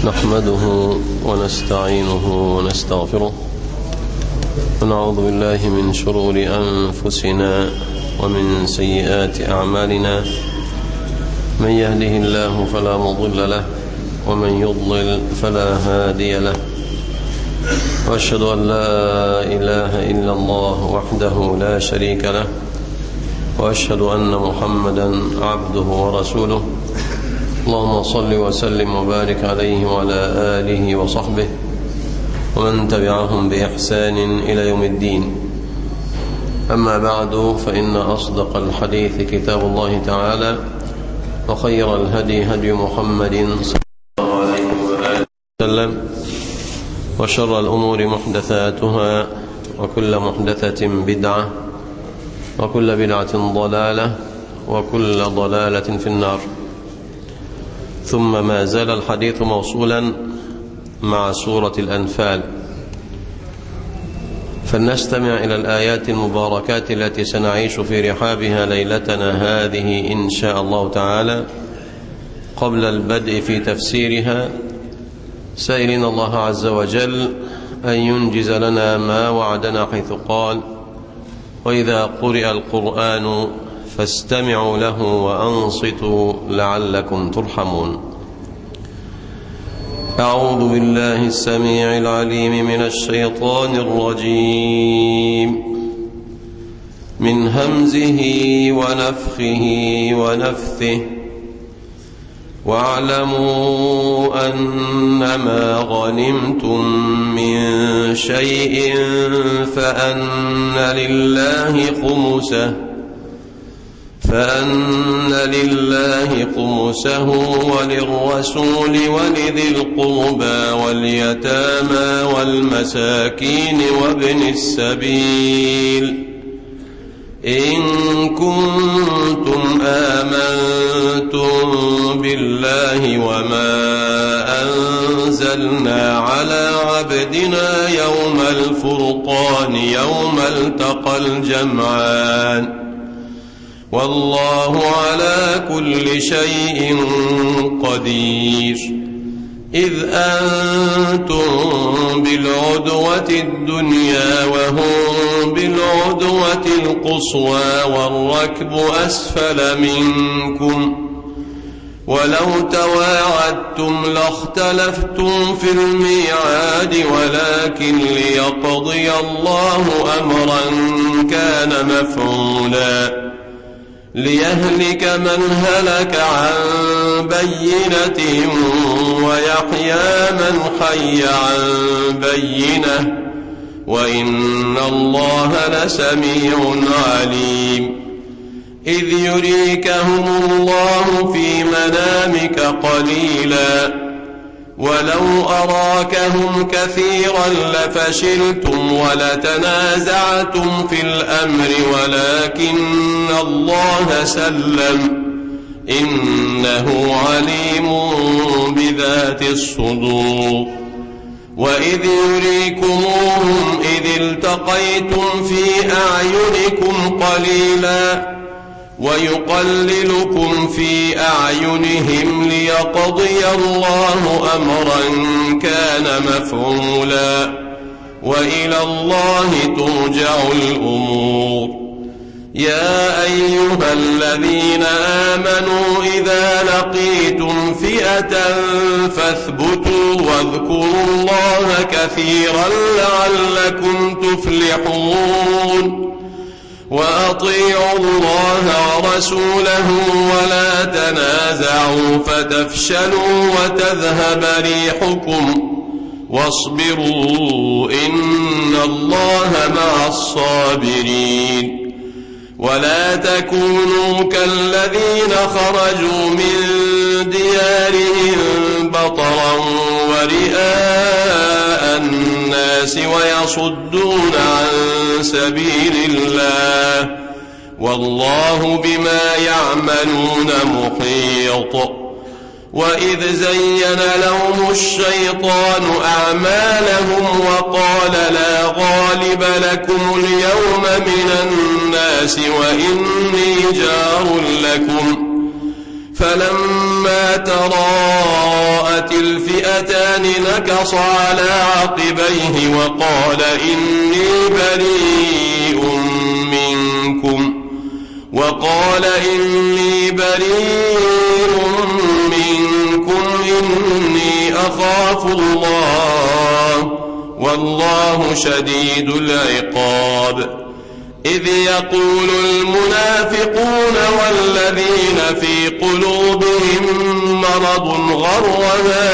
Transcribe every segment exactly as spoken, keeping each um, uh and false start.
نحمده ونستعينه ونستغفره ونعوذ بالله من شرور أنفسنا ومن سيئات أعمالنا. من يهده الله فلا مضل له ومن يضلل فلا هادي له، وأشهد أن لا إله إلا الله وحده لا شريك له، وأشهد أن محمدا عبده ورسوله. اللهم صل وسلم وبارك عليه وعلى آله وصحبه ومن تبعهم بإحسان إلى يوم الدين. أما بعد، فإن أصدق الحديث كتاب الله تعالى، وخير الهدي هدي محمد صلى الله عليه وآله وسلم، وشر الأمور محدثاتها، وكل محدثة بدعة، وكل بدعة ضلالة، وكل ضلالة في النار. ثم ما زال الحديث موصولا مع سورة الأنفال، فلنستمع إلى الآيات المباركات التي سنعيش في رحابها ليلتنا هذه إن شاء الله تعالى. قبل البدء في تفسيرها، سائلين الله عز وجل أن ينجز لنا ما وعدنا، حيث قال: وإذا قرئ القرآن فاستمعوا له وأنصتوا لعلكم ترحمون. أعوذ بالله السميع العليم من الشيطان الرجيم، من همزه ونفخه ونفثه. واعلموا أنما غنمتم من شيء فأن لله خمسه فأن لله خمسه وللرسول ولذي القربى واليتامى والمساكين وابن السبيل إن كنتم آمنتم بالله وما أنزلنا على عبدنا يوم الفرقان يوم التقى الجمعان والله على كل شيء قدير. إذ أنتم بالعدوة الدنيا وهم بالعدوة القصوى والركب أسفل منكم، ولو تواعدتم لاختلفتم في الميعاد، ولكن ليقضي الله أمرا كان مفعولا ليهلك من هلك عن بينة ويحيى من حي عن بينة، وإن الله لسميع عليم. إذ يريكهم الله في منامك قليلا ولو أراكهم كثيرا لفشلتم ولتنازعتم في الأمر، ولكن الله سلم إنه عليم بذات الصدور. وإذ يريكموهم إذ التقيتم في أعينكم قليلا ويقللكم في أعينهم ليقضي الله أمرا كان مفعولا، وإلى الله ترجع الأمور. يا أيها الذين آمنوا إذا لقيتم فئة فاثبتوا واذكروا الله كثيرا لعلكم تفلحون. وأطيعوا الله ورسوله ولا تنازعوا فتفشلوا وتذهب ريحكم واصبروا إن الله مع الصابرين. ولا تكونوا كالذين خرجوا من ديارهم بطرا ورئاء الناس ويصدون عن سبيل الله والله بما يعملون محيط. وإذ زين لهم الشيطان أعمالهم وقال لا غالب لكم اليوم من الناس وإني جار لكم، فلما تراءت الفئتان نكص على عقبيه وقال إني بريء منكم وقال إني بريء منكم إني أخاف الله والله شديد العقاب. إذ يقول المنافقون والذين في قلوبهم مرض غر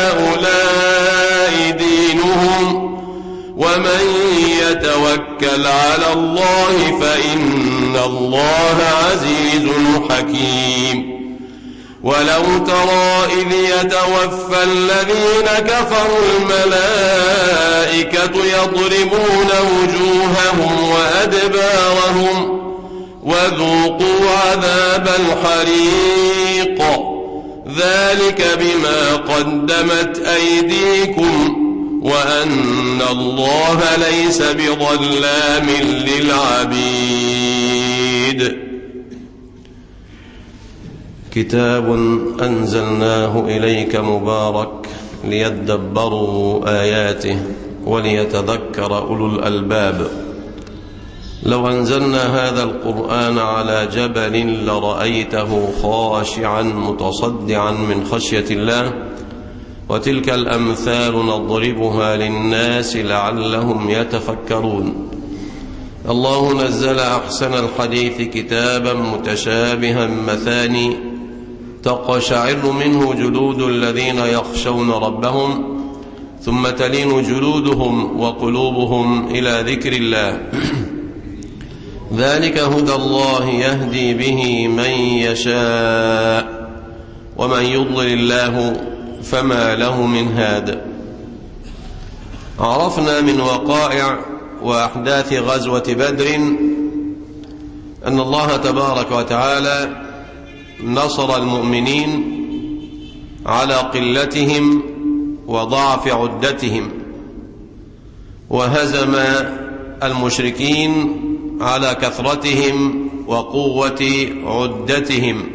هؤلاء دينهم ومن يتوكل على الله فإن الله عزيز حكيم. ولو ترى إذ يتوفى الذين كفروا الملائكة يضربون وجوههم وأدبارهم وذوقوا عذاب الحريق ذلك بما قدمت أيديكم وأن الله ليس بظلام للعبيد. كتاب أنزلناه إليك مبارك ليدبروا آياته وليتذكر أولو الألباب. لو أنزلنا هذا القرآن على جبل لرأيته خاشعا متصدعا من خشية الله وتلك الأمثال نضربها للناس لعلهم يتفكرون. الله نزل أحسن الحديث كتابا متشابها مثاني تقشعر منه جلود الذين يخشون ربهم ثم تلين جلودهم وقلوبهم إلى ذكر الله ذلك هدى الله يهدي به من يشاء ومن يضلل الله فما له من هاد. عرفنا من وقائع وأحداث غزوة بدر أن الله تبارك وتعالى نصر المؤمنين على قلتهم وضعف عدتهم وهزم المشركين على كثرتهم وقوة عدتهم،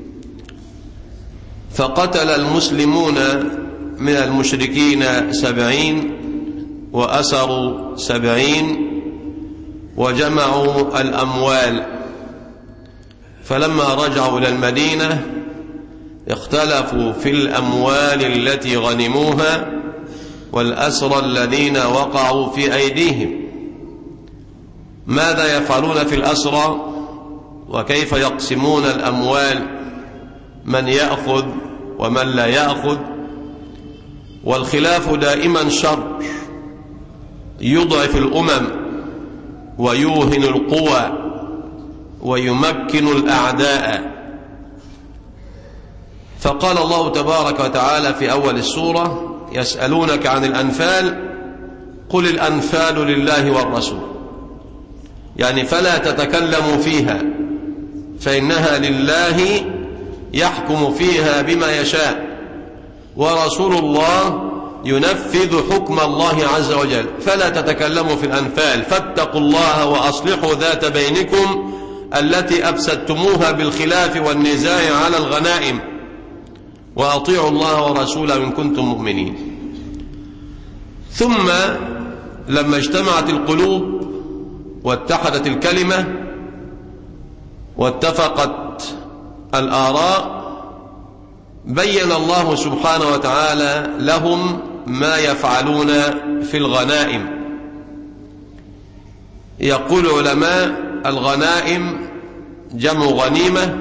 فقتل المسلمون من المشركين سبعين وأسروا سبعين وجمعوا الأموال. فلما رجعوا إلى المدينة اختلفوا في الأموال التي غنموها والأسرى الذين وقعوا في أيديهم. ماذا يفعلون في الأسرى وكيف يقسمون الأموال، من يأخذ ومن لا يأخذ؟ والخلاف دائما شر يضعف الأمم ويوهن القوى ويمكن الأعداء. فقال الله تبارك وتعالى في أول السورة يسألونك عن الأنفال قل الأنفال لله والرسول، يعني فلا تتكلموا فيها فإنها لله يحكم فيها بما يشاء ورسول الله ينفذ حكم الله عز وجل، فلا تتكلموا في الأنفال فاتقوا الله وأصلحوا ذات بينكم التي أفسدتموها بالخلاف والنزاع على الغنائم وأطيعوا الله ورسوله إن كنتم مؤمنين. ثم لما اجتمعت القلوب واتحدت الكلمة واتفقت الآراء بين الله سبحانه وتعالى لهم ما يفعلون في الغنائم. يقول علماء الغنائم جمع غنيمة،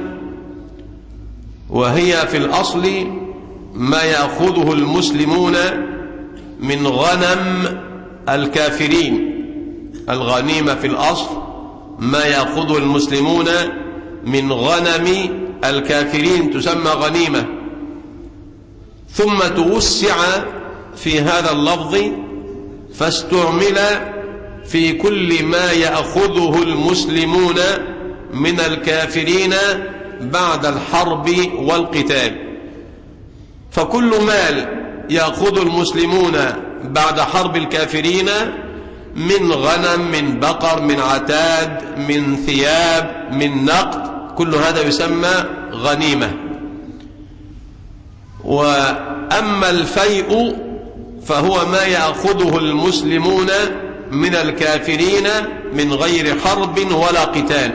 وهي في الأصل ما يأخذه المسلمون من غنم الكافرين. الغنيمة في الأصل ما يأخذه المسلمون من غنم الكافرين تسمى غنيمة، ثم توسع في هذا اللفظ فاستعمل في كل ما يأخذه المسلمون من الكافرين بعد الحرب والقتال. فكل مال يأخذ المسلمون بعد حرب الكافرين من غنم، من بقر، من عتاد، من ثياب، من نقد، كل هذا يسمى غنيمة. أما الفيء فهو ما يأخذه المسلمون من الكافرين من غير حرب ولا قتال.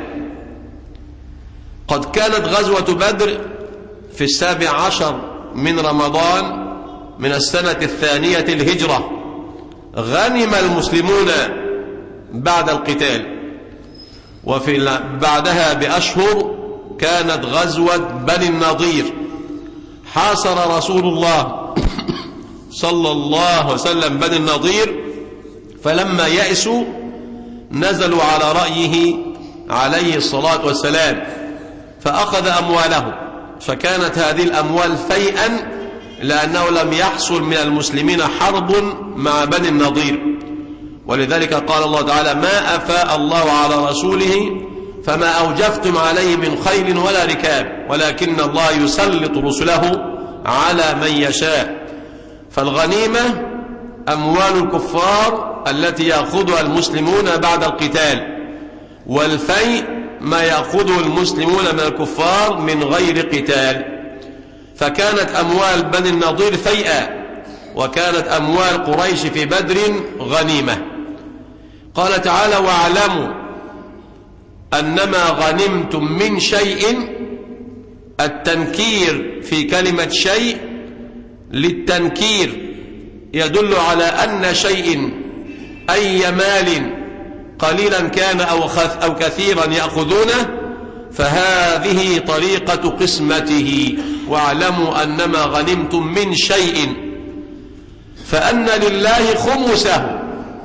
قد كانت غزوة بدر في السابع عشر من رمضان من السنة الثانية الهجرة، غنم المسلمون بعد القتال. وفي بعدها بأشهر كانت غزوة بني النضير، حاصر رسول الله صلى الله عليه وسلم بني النضير، فلما يأسوا نزلوا على رأيه عليه الصلاة والسلام فأخذ أموالهم، فكانت هذه الأموال فيئا لأنه لم يحصل من المسلمين حرب مع بني النضير. ولذلك قال الله تعالى: ما أفاء الله على رسوله فما أوجفتم عليه من خيل ولا ركاب ولكن الله يسلط رسله على من يشاء. فالغنيمة أموال الكفار التي يأخذها المسلمون بعد القتال، والفيء ما يأخذه المسلمون من الكفار من غير قتال. فكانت أموال بني النضير فيئا، وكانت أموال قريش في بدر غنيمة. قال تعالى: واعلموا أنما غنمتم من شيء. التنكير في كلمة شيء للتنكير يدل على أن شيء أي مال قليلا كان أو كثيرا يأخذونه، فهذه طريقة قسمته. واعلموا أنما غنمتم من شيء فأن لله خمسه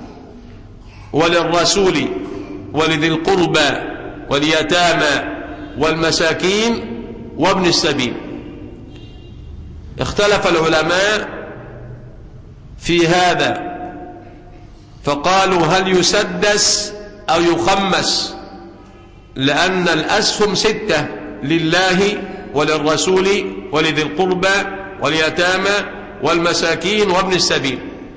وللرسول ولذي القربى واليتامى والمساكين وابن السبيل. اختلف العلماء في هذا فقالوا: هل يسدس أو يخمس؟ لأن الأسهم ستة: لله وللرسول ولذي القربى واليتامى والمساكين وابن السبيل.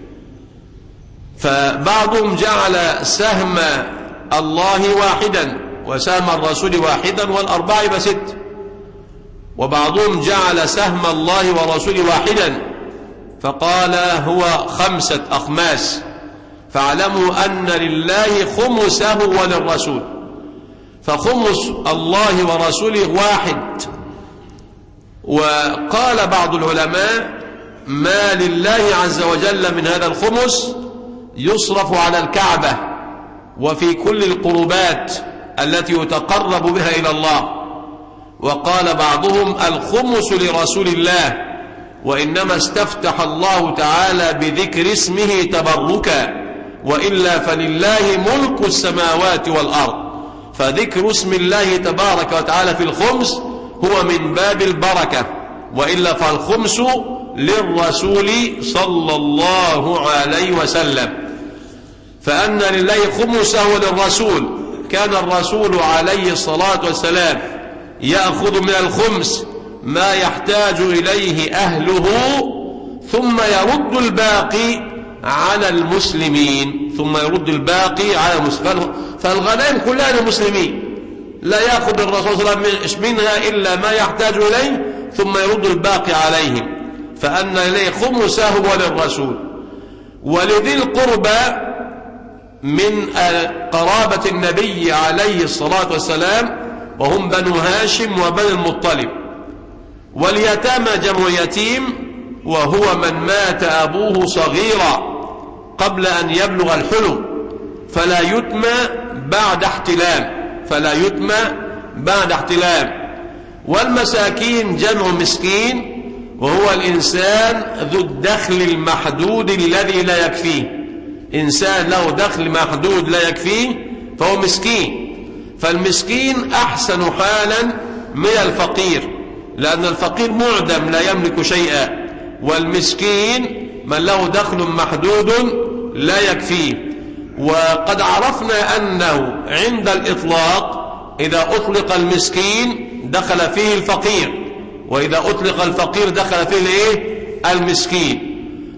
فبعضهم جعل سهم الله واحدا وسهم الرسول واحدا والأربعة يبقى ست، وبعضهم جعل سهم الله ورسوله واحدا فقال هو خمسة أخماس. فاعلموا أن لله خمسه وللرسول، فخمس الله ورسوله واحد. وقال بعض العلماء: ما لله عز وجل من هذا الخمس يصرف على الكعبة وفي كل القربات التي يتقرب بها إلى الله. وقال بعضهم: الخمس لرسول الله، وإنما استفتح الله تعالى بذكر اسمه تبركا، وإلا فلله ملك السماوات والأرض. فذكر اسم الله تبارك وتعالى في الخمس هو من باب البركة، وإلا فالخمس للرسول صلى الله عليه وسلم. فأن لله خمسه للرسول، كان الرسول عليه الصلاة والسلام يأخذ من الخمس ما يحتاج إليه أهله ثم يرد الباقي على المسلمين ثم يرد الباقي على المسلمين. فالغنائم كلها للمسلمين، لا يأخذ الرسول صلى الله عليه وسلم منها إلا ما يحتاج إليه ثم يرد الباقي عليهم. فأن إليه خمسه وللرسول. ولذي القربى من قرابة النبي عليه الصلاة والسلام وهم بنو هاشم وبنو المطلب. واليتامى جمع يتيم وهو من مات أبوه صغيرا قبل أن يبلغ الحلم فلا يتمى بعد احتلام فلا يتمى بعد احتلام. والمساكين جمع مسكين وهو الإنسان ذو الدخل المحدود الذي لا يكفيه. إنسان له دخل محدود لا يكفيه فهو مسكين. فالمسكين أحسن حالا من الفقير، لأن الفقير معدم لا يملك شيئا، والمسكين من له دخل محدود لا يكفيه. وقد عرفنا أنه عند الإطلاق إذا أطلق المسكين دخل فيه الفقير، وإذا أطلق الفقير دخل فيه الإيه؟ المسكين.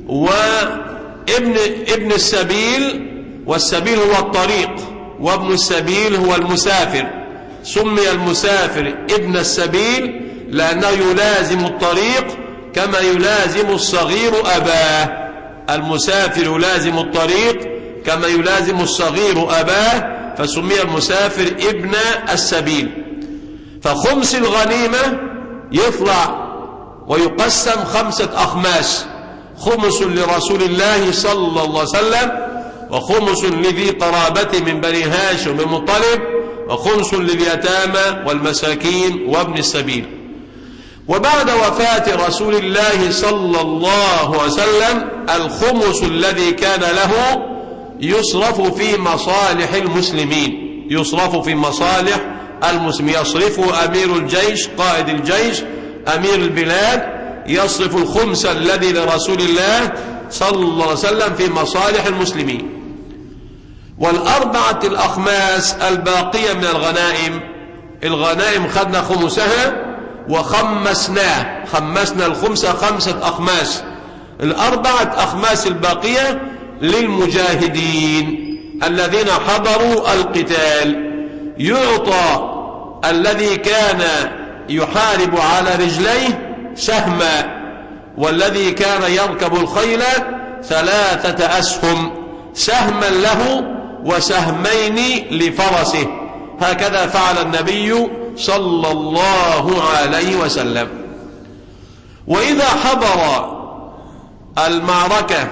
وابن ابن السبيل، والسبيل هو الطريق، وابن السبيل هو المسافر. سمي المسافر ابن السبيل لأنه يلازم الطريق كما يلازم الصغير أباه. المسافر يلازم الطريق كما يلازم الصغير أباه، فسمي المسافر ابن السبيل. فخمس الغنيمة يطلع ويقسم خمسة أخماس: خمس لرسول الله صلى الله عليه وسلم، وخمس لذي قرابة من بني هاشم بن مطلب، وخمس لليتامى والمساكين وابن السبيل. وبعد وفاة رسول الله صلى الله عليه وسلم الخمس الذي كان له يصرف في مصالح المسلمين، يصرف في مصالح المسلمين، يصرفه أمير الجيش، قائد الجيش، أمير البلاد، يصرف الخمس الذي لرسول الله صلى الله عليه وسلم في مصالح المسلمين. والأربعة الأخماس الباقية من الغنائم، الغنائم خدنا خمسها وخمسناه، خمسنا الخمسة خمسة أخماس. الأربعة أخماس الباقية للمجاهدين الذين حضروا القتال. يعطى الذي كان يحارب على رجليه سهما، والذي كان يركب الخيل ثلاثة أسهم، سهما له وسهمين لفرسه. هكذا فعل النبي صلى الله عليه وسلم. وإذا حضر المعركة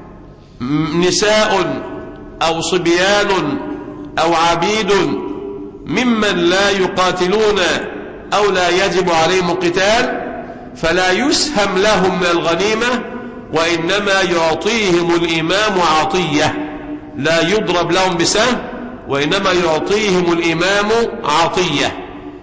نساء أو صبيان أو عبيد ممن لا يقاتلون أو لا يجب عليهم القتال فلا يسهم لهم من الغنيمة، وإنما يعطيهم الإمام عطية، لا يضرب لهم بسهم وإنما يعطيهم الإمام عطية.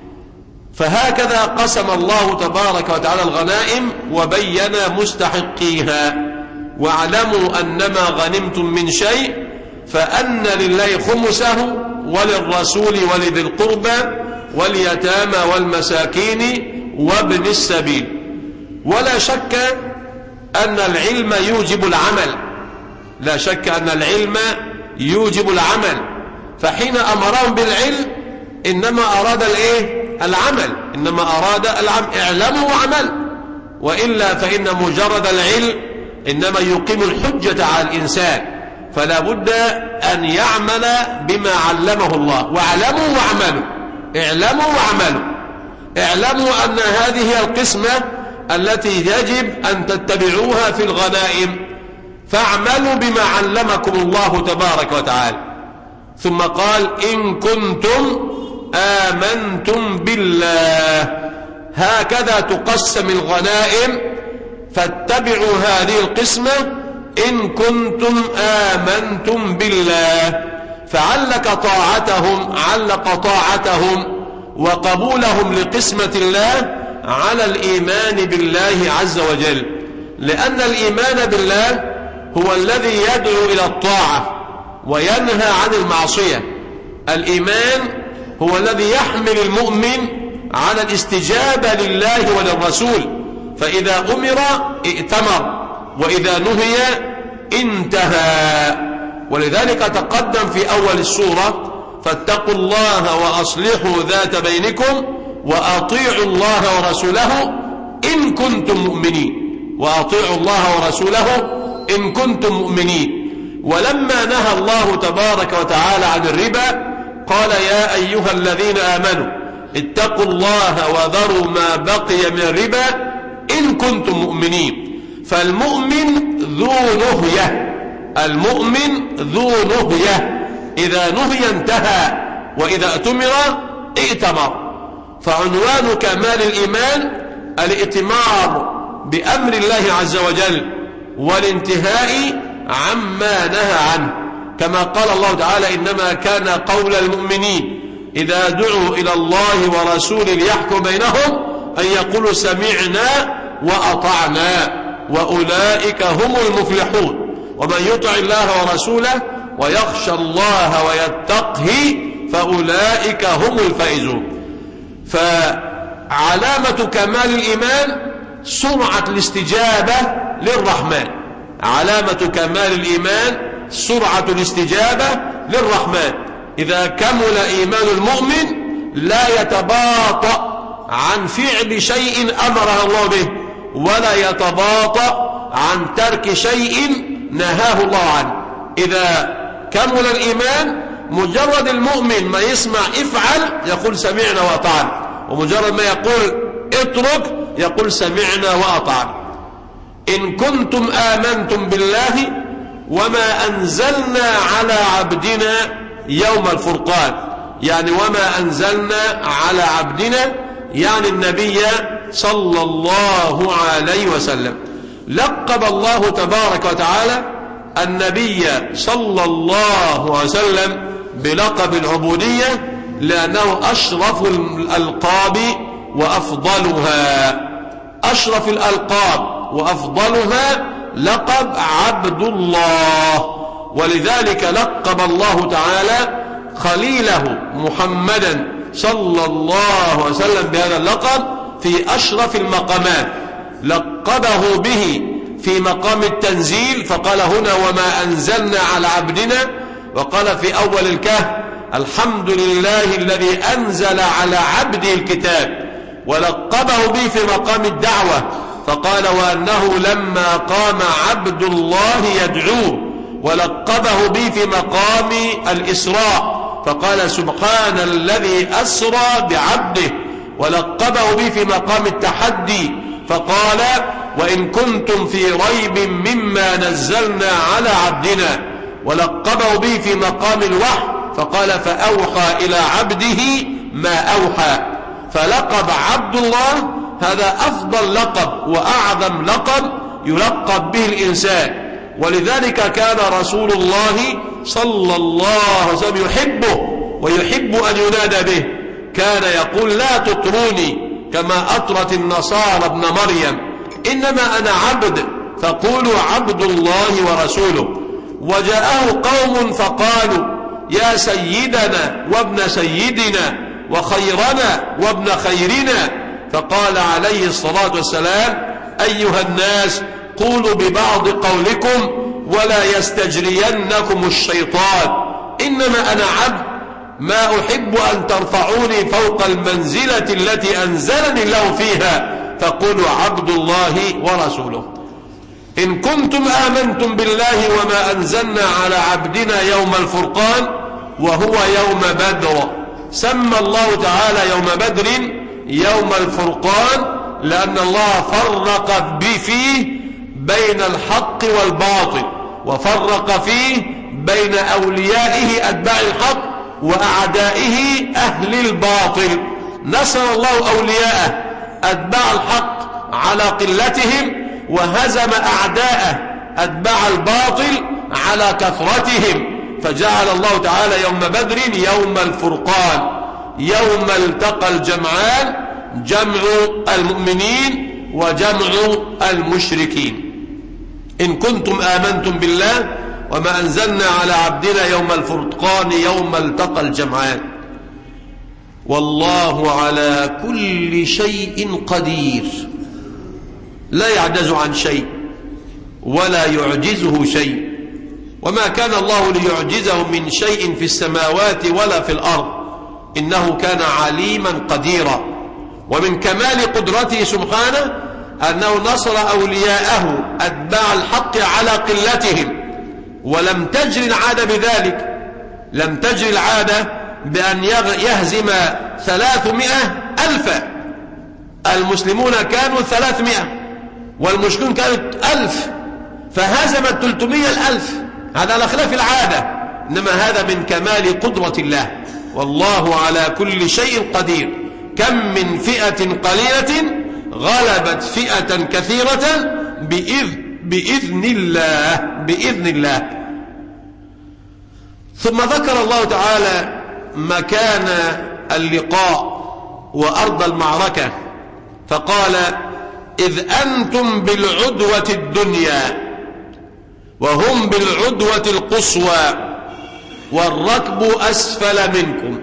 فهكذا قسم الله تبارك وتعالى الغنائم وبين مستحقيها. واعلموا أنما غنمتم من شيء فأن لله خمسه وللرسول ولذي القربى واليتامى والمساكين وابن السبيل. ولا شك أن العلم يوجب العمل، لا شك أن العلم يوجب العمل، فحين أمرهم بالعلم إنما أراد الإيه؟ العمل، إنما أراد العمل، اعلموا وعمل، وإلا فإن مجرد العلم إنما يقيم الحجة على الإنسان، فلا بد أن يعمل بما علمه الله. واعلموا وعملوا، اعلموا وعملوا، اعلموا أن هذه هي القسمة التي يجب أن تتبعوها في الغنائم، فاعملوا بما علمكم الله تبارك وتعالى. ثم قال: إن كنتم آمنتم بالله. هكذا تقسم الغنائم، فاتبعوا هذه القسمة إن كنتم آمنتم بالله. فعلق طاعتهم علق طاعتهم وقبولهم لقسمة الله على الإيمان بالله عز وجل، لأن الإيمان بالله هو الذي يدعو إلى الطاعة وينهى عن المعصية. الإيمان هو الذي يحمل المؤمن على الاستجابة لله وللرسول، فإذا أمر ائتمر وإذا نهي انتهى. ولذلك تقدم في أول السورة: فاتقوا الله وأصلحوا ذات بينكم وأطيعوا الله ورسوله إن كنتم مؤمنين، وأطيعوا الله ورسوله إن كنتم مؤمنين. ولما نهى الله تبارك وتعالى عن الربا قال: يا أيها الذين آمنوا اتقوا الله وذروا ما بقي من الربا إن كنتم مؤمنين. فالمؤمن ذو نهية، المؤمن ذو نهية، إذا نهي انتهى وإذا ائتمر ائتمر. فعنوان كمال الإيمان الائتمار بأمر الله عز وجل والانتهاء عما نهى عنه، كما قال الله تعالى: إنما كان قول المؤمنين إذا دعوا إلى الله ورسوله ليحكم بينهم أن يقولوا سمعنا وأطعنا وأولئك هم المفلحون. ومن يطع الله ورسوله ويخشى الله ويتقه فأولئك هم الفائزون. فعلامة كمال الإيمان سرعة الاستجابة للرحمن، علامة كمال الإيمان سرعة الاستجابة للرحمن. إذا كمل إيمان المؤمن لا يتباطأ عن فعل شيء أمره الله به، ولا يتباطأ عن ترك شيء نهاه الله عنه. إذا كمل الإيمان مجرد المؤمن ما يسمع افعل يقول سمعنا وأطعنا، ومجرد ما يقول اترك يقول سمعنا وأطعنا. إن كنتم آمنتم بالله وما أنزلنا على عبدنا يوم الفرقان، يعني وما أنزلنا على عبدنا يعني النبي صلى الله عليه وسلم. لقب الله تبارك وتعالى النبي صلى الله عليه وسلم بلقب العبودية لأنه أشرف الألقاب وأفضلها. أشرف الألقاب وأفضلها لقب عبد الله، ولذلك لقب الله تعالى خليله محمدا صلى الله عليه وسلم بهذا اللقب في أشرف المقامات. لقبه به في مقام التنزيل فقال هنا وما أنزلنا على عبدنا، وقال في أول الكهف الحمد لله الذي أنزل على عبده الكتاب. ولقبه به في مقام الدعوة فقال وأنه لما قام عبد الله يدعوه. ولقبه به في مقام الإسراء فقال سبحان الذي أسرى بعبده. ولقبه به في مقام التحدي فقال وإن كنتم في ريب مما نزلنا على عبدنا. ولقبه به في مقام الوحي فقال فأوحى إلى عبده ما أوحى. فلقب عبد الله هذا أفضل لقب وأعظم لقب يلقب به الإنسان، ولذلك كان رسول الله صلى الله عليه وسلم يحبه ويحب أن ينادى به. كان يقول لا تطروني كما أطرت النصارى ابن مريم، إنما أنا عبد فقولوا عبد الله ورسوله. وجاءه قوم فقالوا يا سيدنا وابن سيدنا وخيرنا وابن خيرنا، فقال عليه الصلاة والسلام أيها الناس قولوا ببعض قولكم ولا يستجرينكم الشيطان، إنما أنا عبد ما أحب أن ترفعوني فوق المنزلة التي أنزلني الله فيها، فقولوا عبد الله ورسوله. إن كنتم آمنتم بالله وما أنزلنا على عبدنا يوم الفرقان وهو يوم بدر. سمى الله تعالى يوم بدر يوم الفرقان لأن الله فرق فيه بين الحق والباطل، وفرق فيه بين أوليائه أتباع الحق وأعدائه أهل الباطل. نصر الله أولياءه أتباع الحق على قلتهم، وهزم أعداءه أتباع الباطل على كثرتهم. فجعل الله تعالى يوم بدر يوم الفرقان، يوم التقى الجمعان، جمع المؤمنين وجمع المشركين. إن كنتم آمنتم بالله وما أنزلنا على عبدنا يوم الفرقان يوم التقى الجمعان. والله على كل شيء قدير، لا يعجز عن شيء ولا يعجزه شيء، وما كان الله ليعجزه من شيء في السماوات ولا في الأرض، إنه كان عليما قديرا. ومن كمال قدرته سبحانه أنه نصر أولياءه أتباع الحق على قلتهم، ولم تجري العادة بذلك. لم تجري العادة بأن يهزم ثلاثمائة ألفا. المسلمون كانوا ثلاثمائة والمشركون كانوا ألف، فهزم الثلاثمائة الألف، هذا على خلاف العادة، إنما هذا من كمال قدرة الله. والله على كل شيء قدير. كم من فئة قليلة غلبت فئة كثيرة بإذن, بإذن الله بإذن الله. ثم ذكر الله تعالى مكان اللقاء وأرض المعركة فقال إذ أنتم بالعدوة الدنيا وهم بالعدوة القصوى والركب أسفل منكم.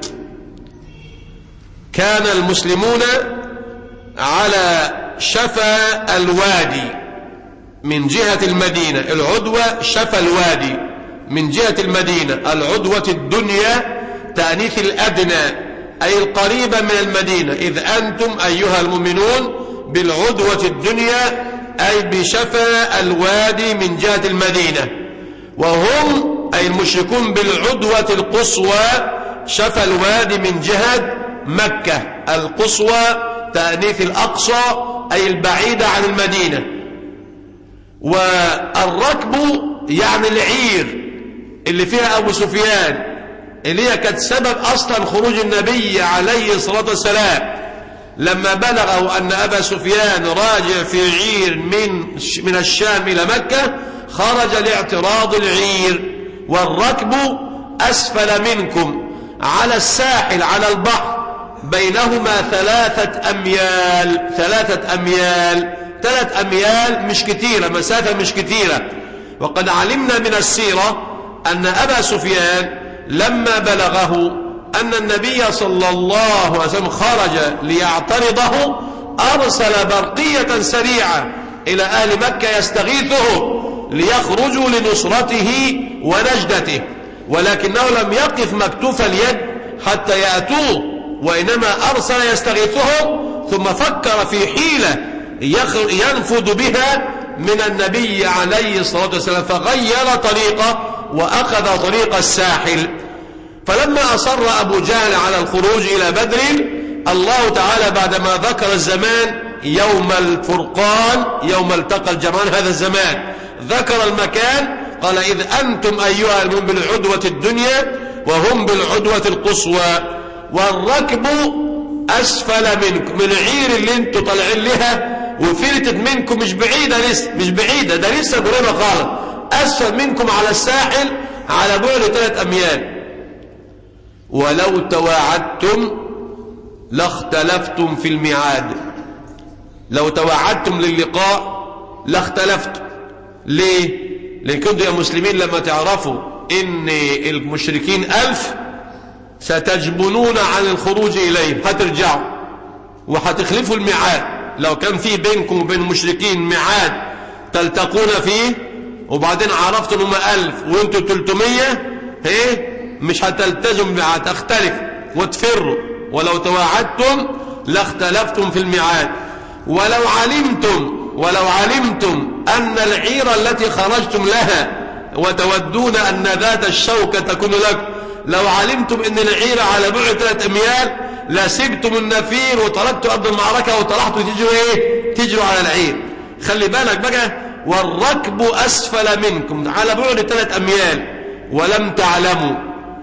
كان المسلمون على شفا الوادي من جهة المدينة، العدوة شفا الوادي من جهة المدينة، العدوة الدنيا تأنيث الأدنى أي القريبة من المدينة. إذ أنتم أيها المؤمنون بالعدوة الدنيا أي بشفا الوادي من جهة المدينة، وهم أي المشركون بالعدوة القصوى شفا الوادي من جهة مكة. القصوى تأنيث الأقصى أي البعيدة عن المدينة. والركب يعني العير اللي فيها أبو سفيان، اللي هي كانت سبب أصلا خروج النبي عليه الصلاة والسلام لما بلغوا أن أبا سفيان راجع في عير من من الشام إلى مكة، خرج لاعتراض العير. والركب أسفل منكم على الساحل على البحر بينهما ثلاثة أميال. ثلاثة أميال ثلاث أميال مش كتيرة، مسافة مش كتيرة. وقد علمنا من السيرة أن أبا سفيان لما بلغه أن النبي صلى الله عليه وسلم خرج ليعترضه أرسل برقية سريعة إلى أهل مكة يستغيثهم ليخرجوا لنصرته ونجدته، ولكنه لم يقف مكتوف اليد حتى يأتوه، وإنما أرسل يستغيثهم، ثم فكر في حيلة ينفذ بها من النبي عليه الصلاة والسلام، فغير طريقه وأخذ طريق الساحل. فلما أصر أبو جهل على الخروج إلى بدر، الله تعالى بعدما ذكر الزمان يوم الفرقان يوم التقى الجمعان، هذا الزمان ذكر المكان، قال إذ أنتم أيها المؤمنون بالعدوة الدنيا وهم بالعدوة القصوى، والركب أسفل منكم. من العير اللي انتوا طالعين لها وفلتت منكم مش بعيدة، لسه مش بعيدة، ده لسه قريبة خالص، أسفل منكم على الساحل على بعد ثلاث أميال. ولو تواعدتم لاختلفتم في الميعاد. لو تواعدتم للقاء لاختلفتم. ليه؟ لأن كنتم يا مسلمين لما تعرفوا إن المشركين ألف ستجبنون عن الخروج إليهم، هترجعوا وهتخلفوا الميعاد. لو كان في بينكم وبين المشركين ميعاد تلتقون فيه، وبعدين عرفتوا انهم ألف وانتوا تلتمية، ايه مش هتلتزم، هتختلف وتفروا. ولو تواعدتم لاختلفتم في الميعاد. ولو علمتم ولو علمتم أن العير التي خرجتم لها وتودون أن ذات الشوكة تكون لكم، لو علمتم أن العير على بعد ثلاث أميال لسبتم النفير وتركتوا أرض المعركة وطلعتوا تجروا إيه؟ تجروا على العير. خلي بالك بقى، والركب أسفل منكم على بعد ثلاث أميال ولم تعلموا،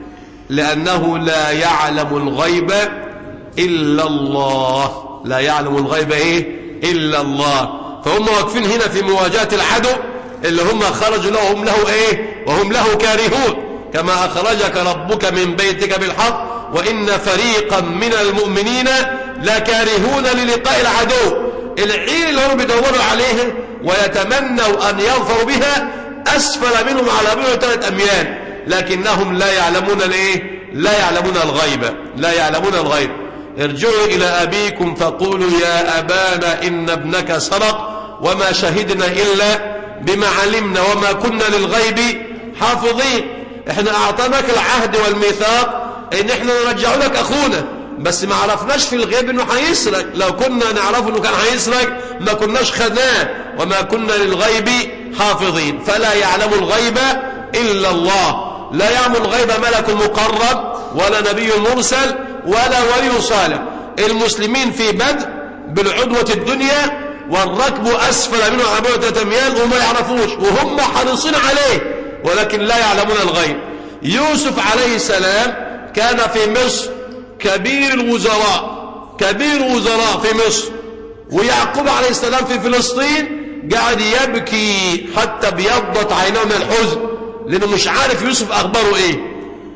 لأنه لا يعلم الغيب إلا الله. لا يعلم الغيب إيه؟ إلا الله. فهم واقفين هنا في مواجهة العدو اللي هم خرجوا له وهم له إيه؟ وهم له كارهون. كما أخرجك ربك من بيتك بالحق وإن فريقا من المؤمنين لكارهون للقاء العدو. العير اللي هم بيدوروا عليه ويتمنوا أن يظفروا بها أسفل منهم على بعد ثلاث أميال، لكنهم لا يعلمون الإيه؟ لا يعلمون الغيب. لا يعلمون الغيب. ارجعوا إلى أبيكم فقولوا يا أبانا إن ابنك سرق وما شهدنا إلا بما علمنا وما كنا للغيب حافظين. احنا أعطاناك العهد والميثاق ان احنا نرجع لك أخونا، بس ما عرفناش في الغيب انه هيسرق. لو كنا نعرف انه كان هيسرق ما كناش خدناه، وما كنا للغيب حافظين. فلا يعلم الغيب إلا الله. لا يعلم الغيب ملك مقرب ولا نبي مرسل ولا ولي صالح. المسلمين في بدء بالعدوة الدنيا والركب أسفل منه على بعد ثلاث أميال وما يعرفوش، وهم حريصين عليه ولكن لا يعلمون الغيب. يوسف عليه السلام كان في مصر كبير الوزراء، كبير وزراء في مصر، ويعقوب عليه السلام في فلسطين قاعد يبكي حتى بيضت عيناه من الحزن لأنه مش عارف يوسف أخباره إيه.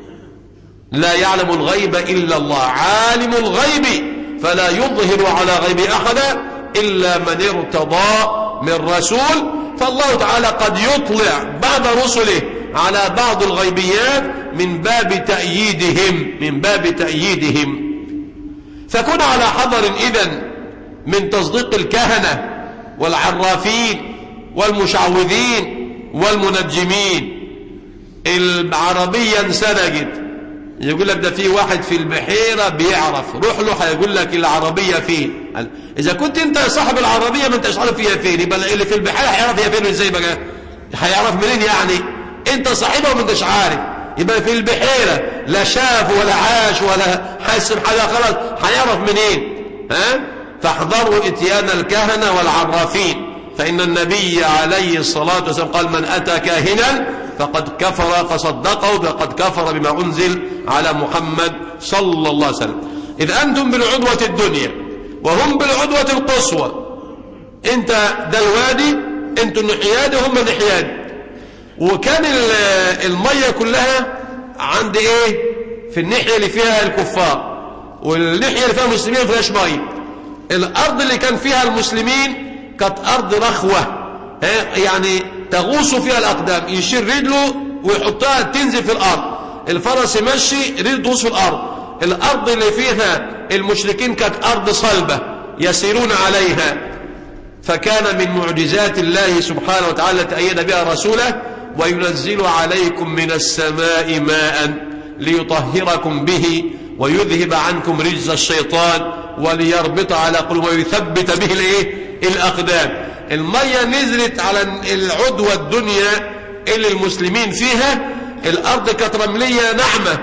لا يعلم الغيب إلا الله. عالم الغيب فلا يظهر على غيب أحدا إلا من ارتضى من رسول. فالله تعالى قد يطلع بعض رسله على بعض الغيبيات من باب تأييدهم من باب تأييدهم فكن على حذر إذن من تصديق الكهنة والعرافين والمشعوذين والمنجمين. العربية انسرقت، يقول لك ده في واحد في البحيرة بيعرف، روح له هيقول لك العربية فين. إذا كنت أنت صاحب العربية ما أنتش عارف هي فين، يبقى اللي في البحيرة هيعرف هي فين إزاي بقى؟ هيعرف منين يعني؟ أنت صاحبها وما أنتش عارف، يبقى في البحيرة لا شاف ولا عاش ولا حاسب حاجة، خلاص هيعرف منين؟ ها؟ فاحذروا إتيان الكهنة والعرافين، فإن النبي عليه الصلاة والسلام قال: من أتى كاهنا فقد كفر فصدقه فقد كفر بما أنزل على محمد صلى الله عليه وسلم. إذ أنتم بالعدوة الدنيا وهم بالعدوة القصوى، أنت ده الوادي، أنتم النحياد وهم النحياد، وكان المية كلها عند إيه؟ في الناحية اللي فيها الكفار، والناحية اللي فيها المسلمين ما فيهاش مية. الأرض اللي كان فيها المسلمين كانت أرض رخوة، يعني تغوص فيها الأقدام، يشير رجله ويحطها تنزل في الأرض، الفرس يمشي رجله تغوص في الأرض. الأرض اللي فيها المشركين كانت أرض صلبة يسيرون عليها، فكان من معجزات الله سبحانه وتعالى تأيد بها رسوله: وينزل عليكم من السماء ماء ليطهركم به ويذهب عنكم رجز الشيطان وليربط على قلوبكم ويثبت به الايه؟ الأقدام. المية نزلت على العدوى الدنيا اللي المسلمين فيها، الأرض كانت رملية ناعمة،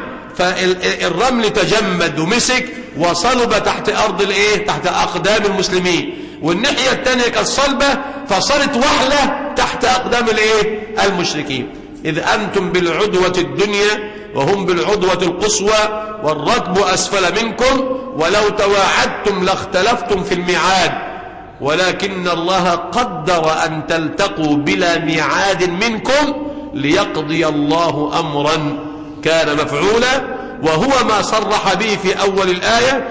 فالرمل تجمد ومسك وصلب تحت أرض الايه؟ تحت أقدام المسلمين. والناحية الثانية كانت صلبة فصارت وحلة تحت أقدام الايه؟ المشركين. إذ أنتم بالعدوة الدنيا وهم بالعدوة القصوى والركب أسفل منكم ولو تواعدتم لاختلفتم في الميعاد ولكن الله قدر أن تلتقوا بلا ميعاد منكم ليقضي الله أمرا كان مفعولا، وهو ما صرح به في أول الآية: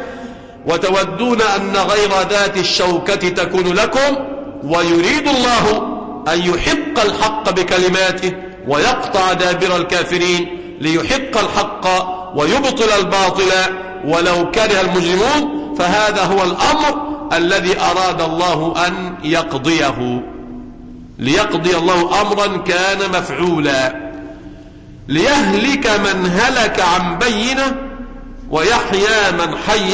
وتودون أن غير ذات الشوكة تكون لكم ويريد الله أن يحق الحق بكلماته ويقطع دابر الكافرين ليحق الحق ويبطل الباطل ولو كره المجرمون. فهذا هو الأمر الذي أراد الله أن يقضيه، ليقضي الله أمرا كان مفعولا ليهلك من هلك عن بينه ويحيى من حي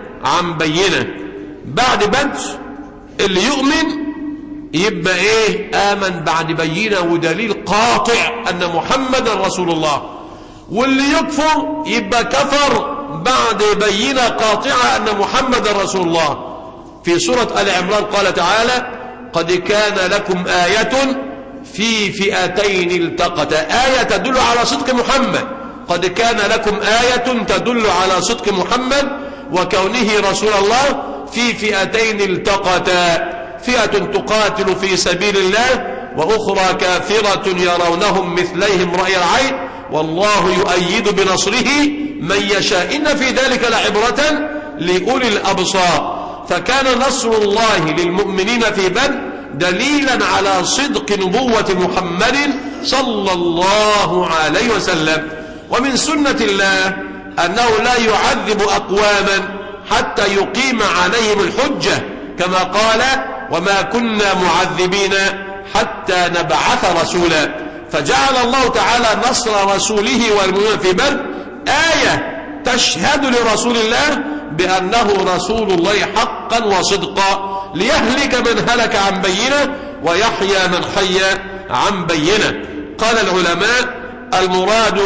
عن بينه. بعد بدر اللي يؤمن يبقى ايه؟ آمن بعد بينه ودليل قاطع أن محمد رسول الله، واللي يكفر يبقى كفر بعد بينه قاطعة أن محمد رسول الله. في سورة آل عمران قال تعالى: قد كان لكم آية في فئتين التقتا. آية تدل على صدق محمد، قد كان لكم آية تدل على صدق محمد وكونه رسول الله في فئتين التقتا، فئة تقاتل في سبيل الله وأخرى كافرة يرونهم مثليهم رأي العين والله يؤيد بنصره من يشاء إن في ذلك لعبرة لأولي الأبصار. فكان نصر الله للمؤمنين في بدر دليلا على صدق نبوة محمد صلى الله عليه وسلم. ومن سنة الله أنه لا يعذب أقواما حتى يقيم عليهم الحجة، كما قال: وما كنا معذبين حتى نبعث رسولا. فجعل الله تعالى نصر رسوله والمؤمنين في بدر آية تشهد لرسول الله بأنه رسول الله حقا وصدقا، ليهلك من هلك عن بينه ويحيى من حي عن بينه. قال العلماء: المراد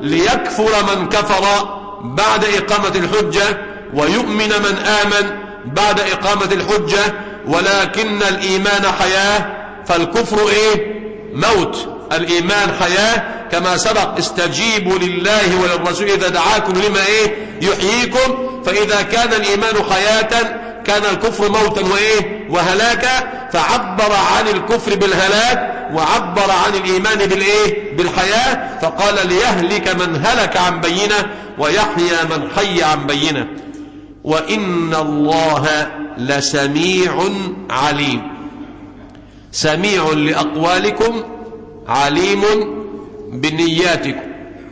ليكفر من كفر بعد إقامة الحجة ويؤمن من آمن بعد إقامة الحجة، ولكن الإيمان حياة فالكفر إيه؟ موت. الإيمان حياة كما سبق: استجيبوا لله وللرسول إذا دعاكم لما إيه؟ يحييكم. فإذا كان الإيمان حياة كان الكفر موتا وإيه؟ وهلاكا، فعبر عن الكفر بالهلاك وعبر عن الإيمان بالإيه؟ بالحياة، فقال: ليهلك من هلك عن بينه ويحيى من حي عن بينه. وإن الله لسميع عليم، سميع لأقوالكم عليم بنياتكم.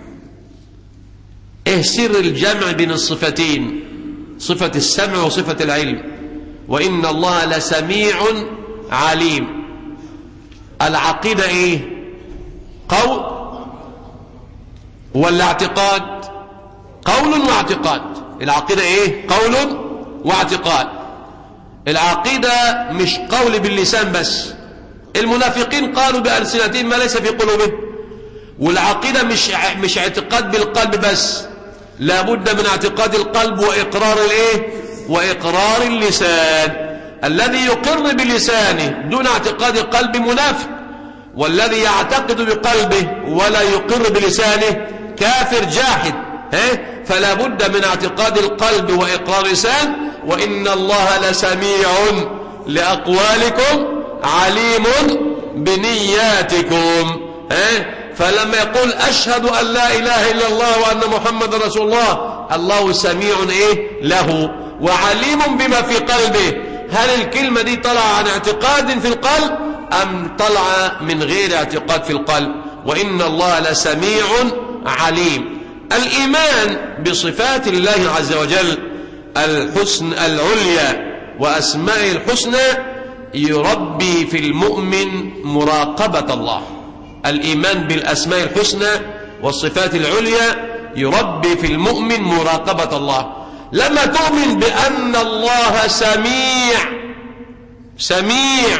ايه سر الجمع بين الصفتين، صفة السمع وصفة العلم؟ وإن الله لسميع عليم. العقيدة ايه؟ قول ولا اعتقاد؟ قول واعتقاد. العقيدة ايه؟ قول واعتقاد. العقيدة مش قول باللسان بس، المنافقين قالوا بألسنتهم ما ليس في قلوبهم. والعقيدة مش مش اعتقاد بالقلب بس، لابد من اعتقاد القلب وإقرار الايه وإقرار اللسان. الذي يقر بلسانه دون اعتقاد قلب منافق، والذي يعتقد بقلبه ولا يقر بلسانه كافر جاحد. فلا بد من اعتقاد القلب وإقرار اللسان. وإن الله لسميع لأقوالكم عليم بنياتكم. فلما يقول أشهد أن لا إله إلا الله وأن محمد رسول الله، الله سميع إيه له وعليم بما في قلبه. هل الكلمة دي طلع عن اعتقاد في القلب أم طلع من غير اعتقاد في القلب؟ وإن الله لسميع عليم. الإيمان بصفات الله عز وجل الحسن العليا وأسماء الحسنى يربي في المؤمن مراقبة الله. الإيمان بالأسماء الحسنى والصفات العليا يربي في المؤمن مراقبة الله. لما تؤمن بأن الله سميع سميع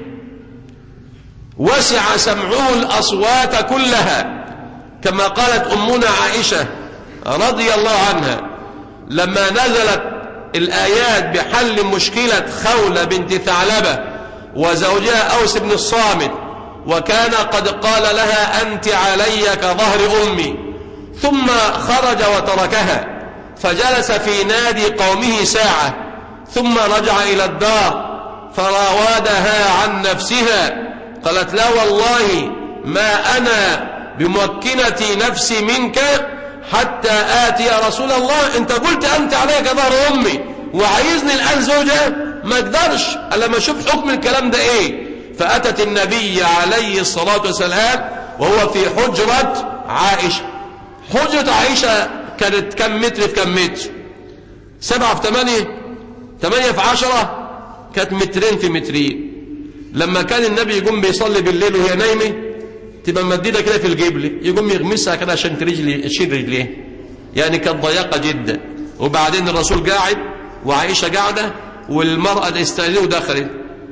وسع سمعه الأصوات كلها، كما قالت أمنا عائشة رضي الله عنها لما نزلت الآيات بحل مشكلة خولة بنت ثعلبة وزوجها أوس بن الصامت، وكان قد قال لها أنت علي كظهر أمي، ثم خرج وتركها فجلس في نادي قومه ساعة، ثم رجع إلى الدار فراودها عن نفسها، قالت لا والله ما أنا بمكنة نفسي منك حتى آتي يا رسول الله، انت قلت أنت علي كظهر أمي وعايزني الآن زوجها، ما اقدرش ألا ما أشوف حكم الكلام ده إيه. فأتت النبي عليه الصلاة والسلام وهو في حجرة عائشة. حجرة عائشة كانت كم متر في كم متر؟ سبعة في ثمانية، ثمانية في عشرة، كانت مترين في مترين. لما كان النبي يقوم بيصلي بالليل وهي نايمة تبقى مديدة كده في الجبل، يقوم يغمسها كده عشان ترجلي تشيل رجليه، يعني كانت ضيقة جدا. وبعدين الرسول قاعد وعائشة قاعدة والمرأة استأذنت ودخلت،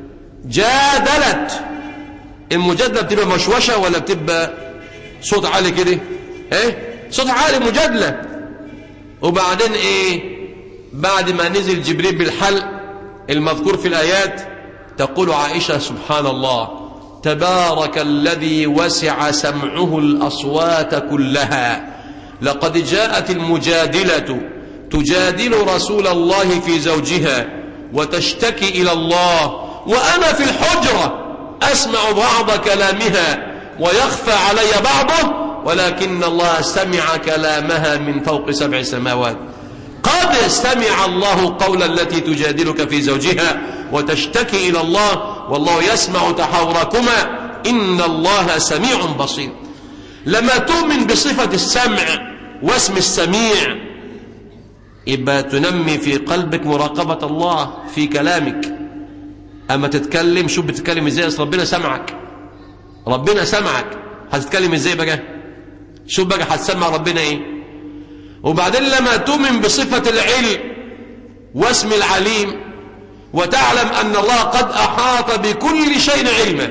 جادلت. المجادلة بتبقى مشوشة ولا بتبقى صوت عالي كده؟ ايه صوت عالي، مجادلة. وبعدين ايه بعد ما نزل جبريل بالحل المذكور في الآيات تقول عائشة سبحان الله تبارك الذي وسع سمعه الأصوات كلها، لقد جاءت المجادلة تجادل رسول الله في زوجها وتشتكي إلى الله، وأنا في الحجرة أسمع بعض كلامها ويخفى علي بعضه، ولكن الله سمع كلامها من فوق سبع سماوات. قد سمع الله قول التي تجادلك في زوجها وتشتكي إلى الله والله يسمع تحاوركما إن الله سميع بصير. لما تؤمن بصفة السمع واسم السميع يبقى تنمي في قلبك مراقبة الله في كلامك. أما تتكلم شوف بتتكلم إزاي، أصل ربنا سمعك، ربنا سمعك، هتتكلم إزاي بقى؟ شوف بقى هتسمع ربنا إيه. وبعدين لما تؤمن بصفة العلم واسم العليم وتعلم أن الله قد أحاط بكل شيء علما،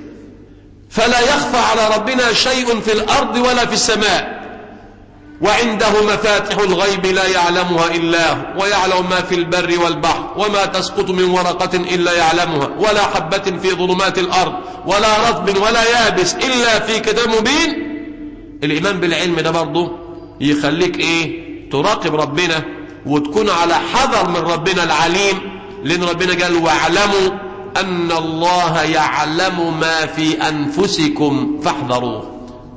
فلا يخفى على ربنا شيء في الأرض ولا في السماء، وعنده مفاتح الغيب لا يعلمها إلا هو، ويعلم ما في البر والبحر، وما تسقط من ورقة إلا يعلمها، ولا حبة في ظلمات الأرض ولا رطب ولا يابس إلا في كتاب مبين. الإيمان بالعلم ده برضه يخليك إيه تراقب ربنا وتكون على حذر من ربنا العليم، لأن ربنا قال واعلموا أن الله يعلم ما في أنفسكم فاحذروه.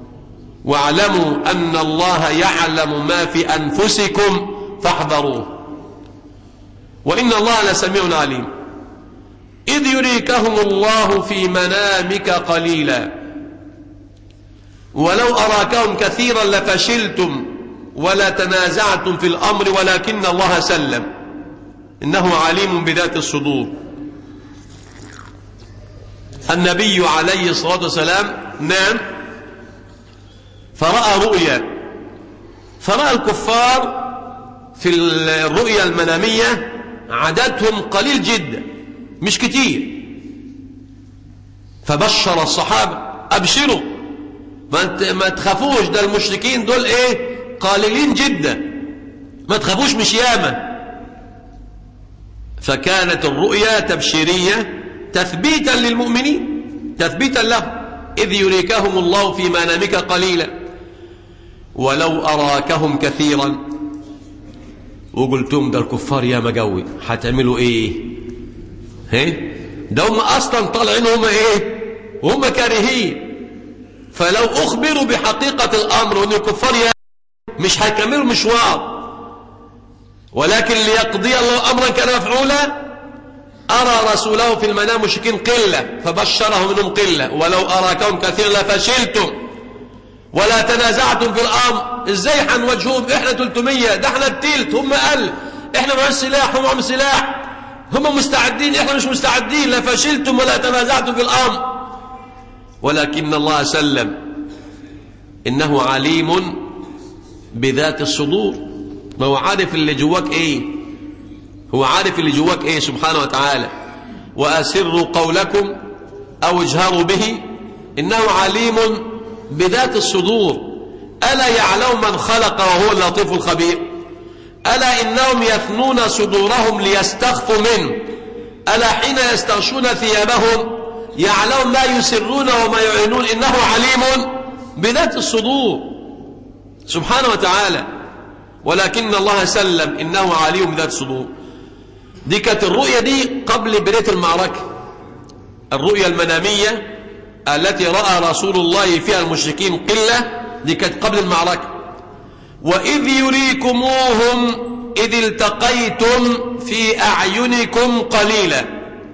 واعلموا أن الله يعلم ما في أنفسكم فاحذروه وإن الله لسميع عليم. إذ يريكهم الله في منامك قليلا ولو أراكهم كثيرا لفشلتم ولا تنازعتم في الأمر ولكن الله سلم إنه عليم بذات الصدور. النبي عليه الصلاة والسلام نام فرأى رؤيا، فرأى الكفار في الرؤيا المنامية عددهم قليل جدا، مش كتير. فبشر الصحابة أبشروا ما تخافوش، ده المشركين دول إيه قليلين جدا، ما تخافوش مش ياما. فكانت الرؤيا تبشيرية تثبيتا للمؤمنين، تثبيتا لهم. إذ يريكهم الله في منامك قليلا ولو أراكهم كثيرا. وقلتم ده الكفار يا مجوي هتعملوا إيه؟ هيه؟ ده هم أصلا طالعين هم إيه؟ وهم كارهين. فلو أخبروا بحقيقة الأمر وأن الكفار يا مش هيكملوا مشوار، ولكن ليقضي الله أمرا كان مفعولا أرى رسوله في المنام مشركين قلة فبشره منهم قلة ولو أراكهم كثيرا لفشلتم ولا تنازعتم في الأمر. إزاي هنواجههم؟ إحنا ثلاثمية، ده إحنا التلت، هم أقل، إحنا معهم سلاح هم معهم سلاح، هم مستعدين إحنا مش مستعدين، لفشلتم ولا تنازعتم في الأمر. ولكن الله سلم، إنه عليم بذات الصدور. ما هو عارف اللي جواك إيه، هو عارف اللي جواك إيه سبحانه وتعالى. وأسروا قولكم أو اجهروا به إنه عليم بذات الصدور. ألا يعلم من خلق وهو اللطيف الخبير. ألا إنهم يثنون صدورهم ليستخفوا منه. ألا حين يستغشون ثيابهم يعلم ما يسرون وما يعلنون إنه عليم بذات الصدور سبحانه وتعالى. ولكن الله سلم إنه عليم بذات الصدور. دي كانت الرؤية دي قبل بداية المعركة، الرؤية المنامية التي رأى رسول الله فيها المشركين قلة، دي كانت قبل المعركة. وإذ يريكموهم إذ التقيتم في أعينكم قليلا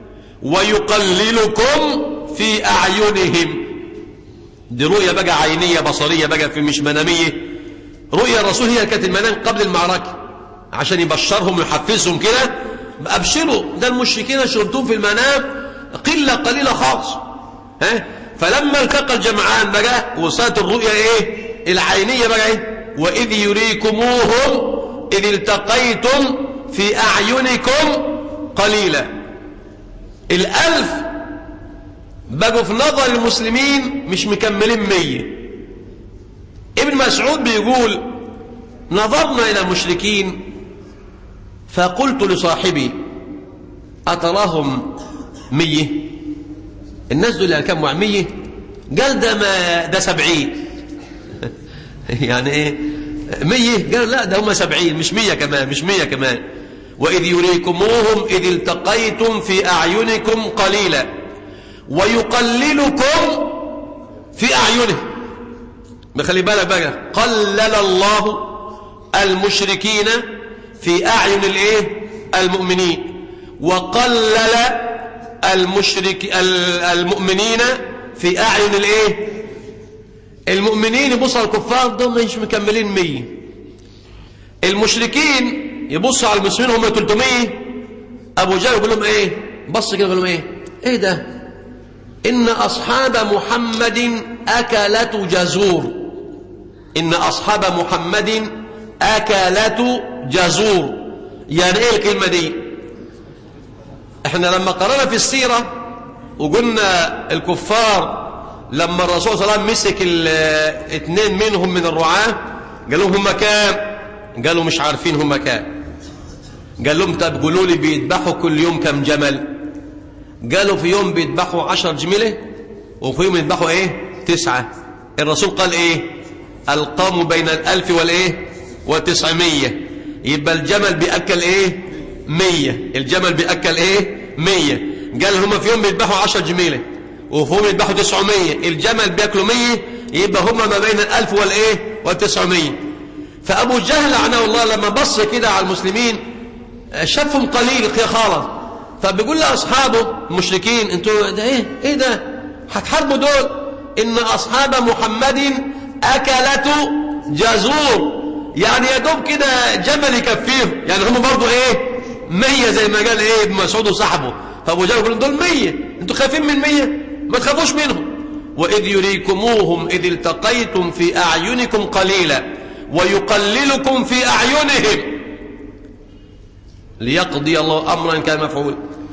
ويقللكم في أعينهم. دي رؤية بقى عينية بصرية بقى، في مش منامية. رؤية الرسول هي كانت المنام قبل المعركة عشان يبشرهم ويحفزهم كده، أبشروا ده المشركين شربتم في المنام قلة قليلة خالص. ها؟ فلما التقى الجمعان بقى وصلت الرؤية ايه العينية بقى ايه وإذ يريكموهم إذ التقيتم في أعينكم قليلا. الألف بقوا في نظر المسلمين مش مكملين مية. ابن مسعود بيقول نظرنا إلى المشركين فقلت لصاحبي أتراهم مية؟ الناس دول يعني كم مية؟ قال ده ما ده سبعين. يعني ايه مية؟ قال لا ده هم سبعين مش مية كمان، مش مية كمان. وإذ يريكموهم إذ التقيتم في أعينكم قليلا ويقللكم في أعينهم. بخلي بالك بقى، قلل الله المشركين في أعين الايه المؤمنين، وقلل المشرك المؤمنين في أعين الايه المؤمنين. يبص على الكفار دول مش مكملين مية، المشركين يبصوا على المسلمين هم ثلاثمية. أبو جهل يقول لهم ايه، بص كده يقول لهم ايه ايه ده، إن أصحاب محمد أكلة جزور، إن أصحاب محمد أكلة جزور. يعني ايه الكلمة دي؟ احنا لما قرأنا في السيرة وقلنا الكفار لما الرسول صلى الله عليه وسلم مسك الاثنين منهم من الرعاة قال لهم هم كام؟ قالوا مش عارفين هم كام. قال لهم طب قولوا لي بيذبحوا كل يوم كم جمل؟ قالوا في يوم بيذبحوا عشر جمله وفي يوم يذبحوا ايه تسعة. الرسول قال ايه القوم بين الألف والايه والتسعمية. يبقى الجمل بيأكل ايه مية، الجمل بيأكل ايه مية. قال هم في يوم بيذبحوا عشر جميلة وفي يوم يذبحوا تسعمية، الجمل بيأكلوا مية، يبقى هم ما بين الألف والايه والتسعمية. فأبو جهل لعنه الله لما بص كده على المسلمين شافهم قليل خالص، فبيقول لأصحابه المشركين انتوا ده ايه ايه ده هتحاربوا دول؟ إن أصحاب محمد أكلة جزور، يعني يا دوب كده جمل يكفيهم، يعني هم برضو ايه مية زي ما قال ايه ابن مسعود وصاحبه. فابو جهل يقول دول مية، انتوا خايفين من مية؟ ما تخافوش منهم. وإذ يريكموهم إذ التقيتم في أعينكم قليلا ويقللكم في أعينهم ليقضي الله أمرا كان مفعولا.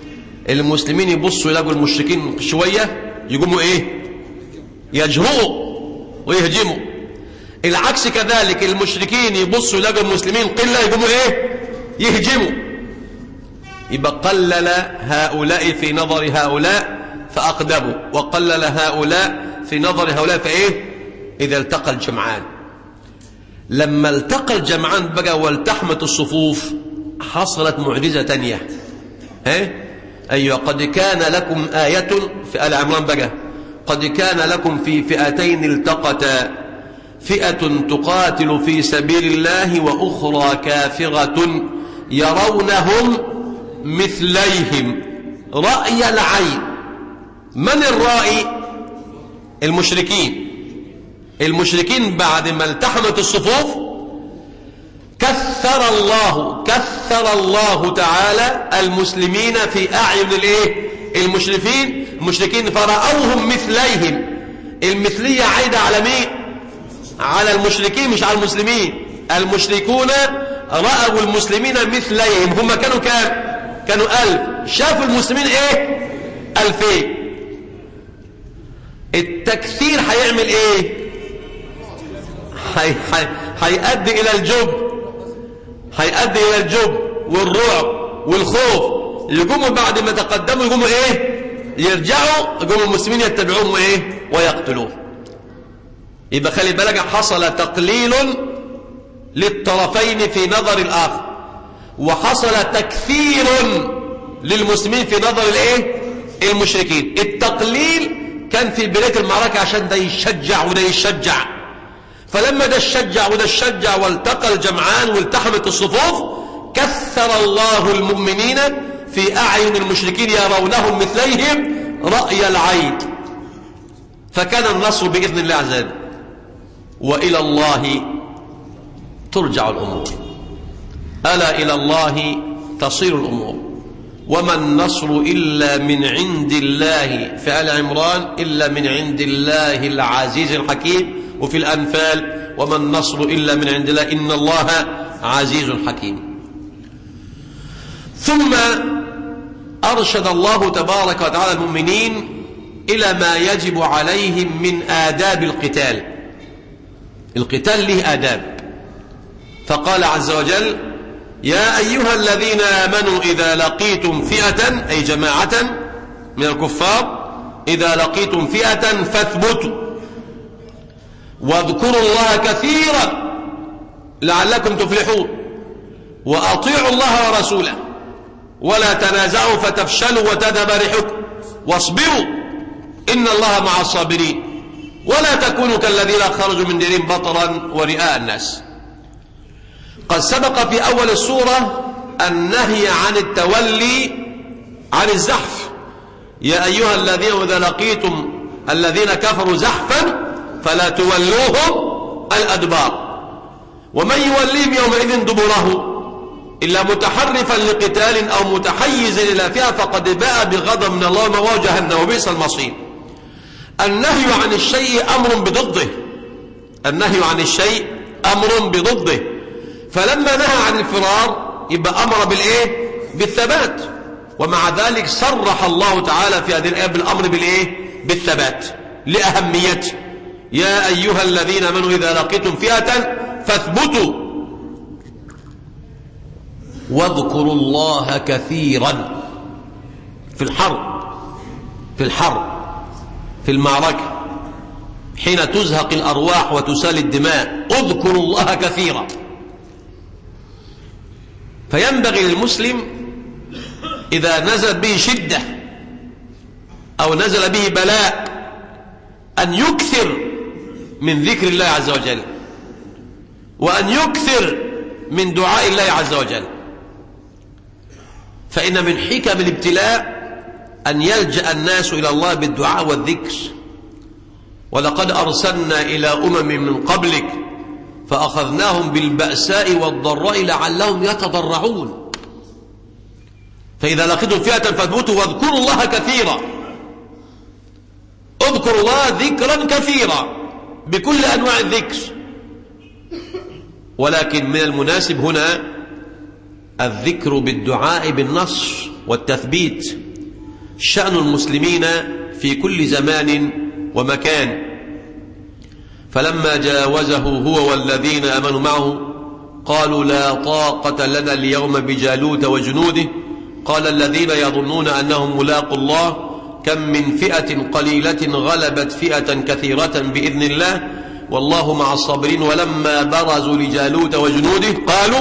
المسلمين يبصوا يلاقوا المشركين شوية يقوموا ايه؟ يجهروا ويهجموا. العكس كذلك، المشركين يبصوا يلاقوا المسلمين قلة يقوموا ايه؟ يهجموا. يبقى قلل هؤلاء في نظر هؤلاء فأقدموا، وقلل هؤلاء في نظر هؤلاء فايه؟ إذا التقى الجمعان. لما التقى الجمعان بقى والتحمت الصفوف حصلت معجزة تانية. ها؟ أيوة، قد كان لكم آية في آل عمران بقى، قد كان لكم في فئتين التقتا فئة تقاتل في سبيل الله وأخرى كافرة يرونهم مثليهم رأي العين. من الرائي؟ المشركين. المشركين بعد ما التحمت الصفوف كثر الله كثر الله تعالى المسلمين في أعين الايه؟ المشركين المشركين فرأوهم مثليهم. المثلية عايدة على مين؟ على المشركين مش على المسلمين. المشركون رأوا المسلمين مثليهم. هم كانوا كام؟ كانوا ألف، شافوا المسلمين ايه؟ ألفين. التكثير هيعمل ايه؟ هيؤدي الى الجب هيؤدي الى الجب والرعب والخوف. يقوموا بعد ما تقدموا يقوموا ايه؟ يرجعوا، يقوموا المسلمين يتبعوهم ايه؟ ويقتلوه. يبقى خلي بالك، حصل تقليل للطرفين في نظر الاخر، وحصل تكثير للمسلمين في نظر الايه؟ المشركين. التقليل كان في بداية المعركة عشان ده يشجع وده يشجع، فلما ده الشجع وده الشجع والتقى الجمعان والتحمت الصفوف كثر الله المؤمنين في أعين المشركين يرونهم مثليهم رأي العين، فكان النصر بإذن الله عز وجل. وإلى الله ترجع الأمور، ألا إلى الله تصير الأمور. وما النصر إلا من عند الله في آل عمران إلا من عند الله العزيز الحكيم، وفي الأنفال وما النصر إلا من عند الله إن الله عزيز حكيم. ثم أرشد الله تبارك وتعالى المؤمنين إلى ما يجب عليهم من آداب القتال. القتال له آداب، فقال عز وجل: يا أيها الذين آمنوا إذا لقيتم فئة، أي جماعة من الكفار، إذا لقيتم فئة فاثبتوا واذكروا الله كثيرا لعلكم تفلحون وأطيعوا الله ورسوله ولا تنازعوا فتفشلوا وتذهب ريحكم واصبروا إن الله مع الصابرين ولا تكونوا كالذين خرجوا من ديرهم بطرا ورئاء الناس. قد سبق في أول السورة النهي عن التولي عن الزحف. يا أيها الذين إذا لقيتم الذين كفروا زحفا فلا تولوهم الأدبار ومن يوليهم يومئذ دبره إلا متحرفا لقتال أو متحيزا إلى فئة فقد باء بغضب من الله ومأواه جهنم وبئس المصير. النهي عن الشيء أمر بضده، النهي عن الشيء أمر بضده، فلما نهى عن الفرار يبقى أمر بالإيه؟ بالثبات. ومع ذلك صرح الله تعالى في هذه الآية بالأمر بالإيه؟ بالثبات لأهميته. يا أيها الذين آمنوا إذا لقيتم فئة فاثبتوا واذكروا الله كثيرا في الحرب في الحرب في المعركة حين تزهق الأرواح وتسال الدماء، اذكروا الله كثيرا. فينبغي للمسلم إذا نزل به شدة أو نزل به بلاء أن يكثر من ذكر الله عز وجل وأن يكثر من دعاء الله عز وجل، فإن من حكم الابتلاء أن يلجأ الناس إلى الله بالدعاء والذكر. ولقد أرسلنا إلى أمم من قبلك فأخذناهم بالبأساء والضراء لعلهم يتضرعون. فإذا لقيتم فئة فاثبتوا واذكروا الله كثيرا، اذكروا الله ذكرا كثيرا بكل أنواع الذكر. ولكن من المناسب هنا الذكر بالدعاء بالنصر والتثبيت، شأن المسلمين في كل زمان ومكان. فلما جاوزه هو والذين آمنوا معه قالوا لا طاقة لنا اليوم بجالوت وجنوده قال الذين يظنون أنهم ملاقوا الله كم من فئة قليلة غلبت فئة كثيرة بإذن الله والله مع الصابرين. ولما برزوا لجالوت وجنوده قالوا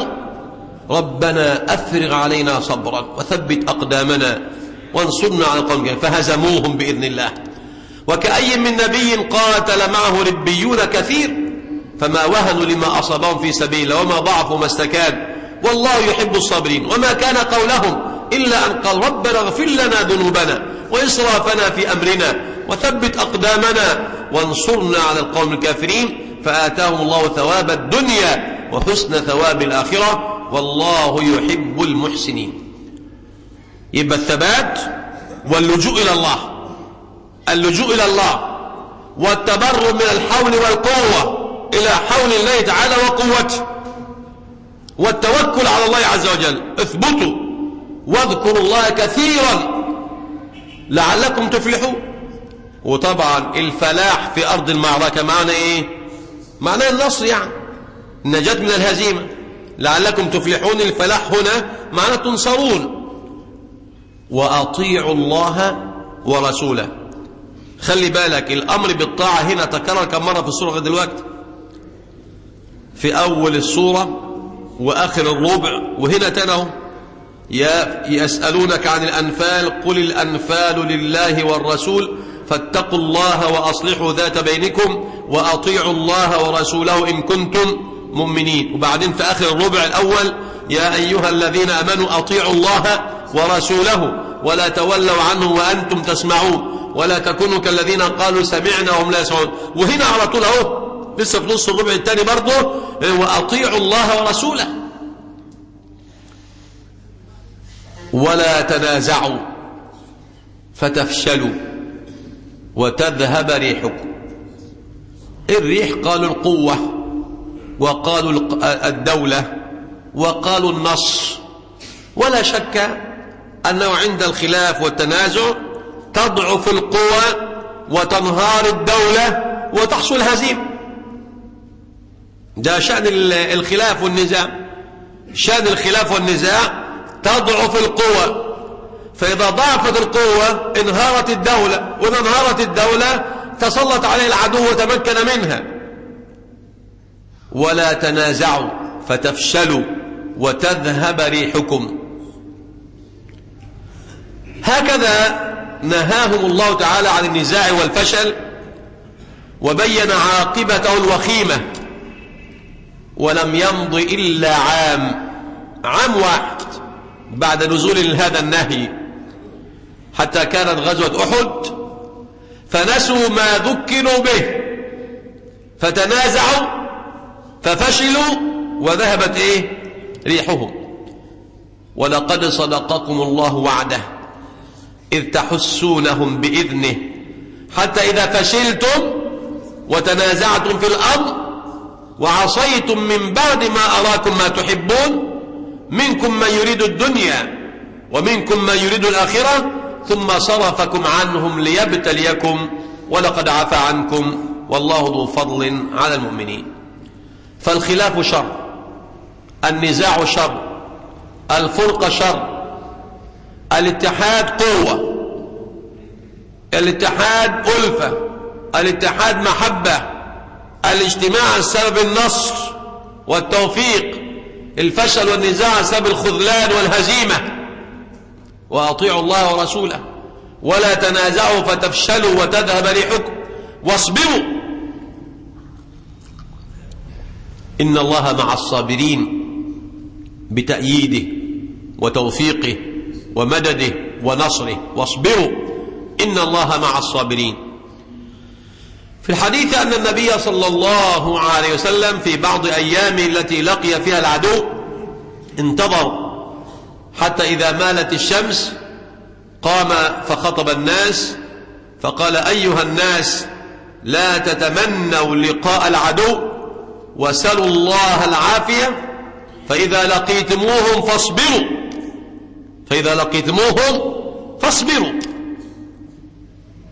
ربنا أفرغ علينا صبرا وثبت أقدامنا وانصرنا على القوم الكافرين فهزموهم بإذن الله. وكأي من نبي قاتل معه ربيون كثير فما وهنوا لما أصابهم في سبيل الله وما ضعفوا ما استكانوا والله يحب الصابرين. وما كان قولهم إلا أن قال ربنا اغفر لنا ذنوبنا وإسرافنا في أمرنا وثبت أقدامنا وانصرنا على القوم الكافرين فآتاهم الله ثواب الدنيا وحسن ثواب الآخرة والله يحب المحسنين. يبقى الثبات واللجوء إلى الله، اللجوء إلى الله والتبرؤ من الحول والقوة إلى حول الله تعالى وقوته والتوكل على الله عز وجل. اثبتوا واذكروا الله كثيرا لعلكم تفلحون. وطبعا الفلاح في أرض المعركة معنى إيه؟ معنى النصر، يعني النجاة من الهزيمة. لعلكم تفلحون الفلاح هنا معنى تنصرون. وأطيعوا الله ورسوله. خلي بالك الأمر بالطاعة هنا تكرر كم مرة في السورة دلوقتي؟ في أول السورة وآخر الربع وهنا تنه يسألونك عن الأنفال قل الأنفال لله والرسول فاتقوا الله وأصلحوا ذات بينكم وأطيعوا الله ورسوله إن كنتم مؤمنين. وبعدين في آخر الربع الأول يا أيها الذين آمنوا أطيعوا الله ورسوله ولا تولوا عنه وأنتم تسمعون ولا تكونوا كالذين قالوا سمعنا وهم لا يسمعون. وهنا على طول اهو لسه في نص الربع الثاني برضه وأطيعوا الله ورسوله ولا تنازعوا فتفشلوا وتذهب ريحكم. الريح قالوا القوة وقالوا الدولة وقالوا النصر. ولا شك أنه عند الخلاف والتنازع تضعف القوى وتنهار الدولة وتحصل هزيمة. ده شأن الخلاف والنزاع. شأن الخلاف والنزاع تضعف القوى، فإذا ضعفت القوة انهارت الدولة، وإذا انهارت الدولة تسلط عليه العدو وتمكن منها. ولا تنازعوا فتفشلوا وتذهب ريحكم. هكذا نهاهم الله تعالى عن النزاع والفشل وبين عاقبته الوخيمة. ولم يمض إلا عام عام واحد بعد نزول هذا النهي حتى كانت غزوة أحد فنسوا ما ذكروا به فتنازعوا ففشلوا وذهبت إيه ريحهم. ولقد صدقكم الله وعده إذ تحسونهم بإذنه حتى إذا فشلتم وتنازعتم في الأمر وعصيتم من بعد ما أراكم ما تحبون منكم من يريد الدنيا ومنكم من يريد الآخرة ثم صرفكم عنهم ليبتليكم ولقد عفا عنكم والله ذو فضل على المؤمنين. فالخلاف شر، النزاع شر، الفرقة شر، الاتحاد قوة، الاتحاد ألفة، الاتحاد محبة، الاجتماع سبب النصر والتوفيق، الفشل والنزاع سبب الخذلان والهزيمة. وأطيعوا الله ورسوله ولا تنازعوا فتفشلوا وتذهب ريحكم واصبروا إن الله مع الصابرين بتأييده وتوفيقه ومدده ونصره. واصبروا إن الله مع الصابرين. في الحديث أن النبي صلى الله عليه وسلم في بعض أيامه التي لقي فيها العدو انتظر حتى إذا مالت الشمس قام فخطب الناس فقال أيها الناس لا تتمنوا لقاء العدو وسلوا الله العافية فإذا لقيتموهم فاصبروا فإذا لقيتموهم فاصبروا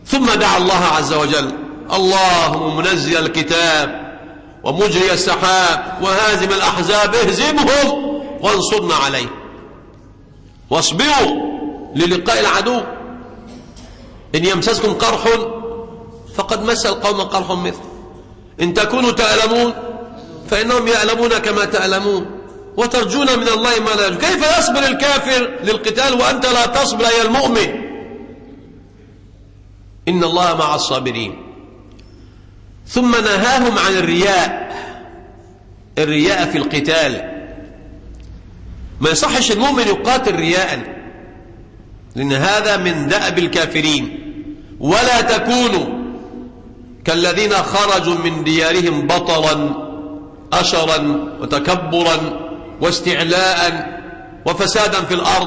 ثم دعا الله عز وجل: اللهم منزل الكتاب ومجري السحاب وهازم الأحزاب اهزمهم وانصرنا عليه، واصبروا للقاء العدو، إن يمسسكم قرح فقد مس القوم قرح مثل، إن تكونوا تألمون فإنهم يألمون كما تألمون، وترجون من الله ما لا يرجون. كيف يصبر الكافر للقتال وأنت لا تصبر يا المؤمن؟ إن الله مع الصابرين. ثم نهاهم عن الرياء، الرياء في القتال. ما يصحش المؤمن يقاتل رياء، لأن هذا من دأب الكافرين. ولا تكونوا كالذين خرجوا من ديارهم بطرا أشرا وتكبرا واستعلاء وفسادا في الأرض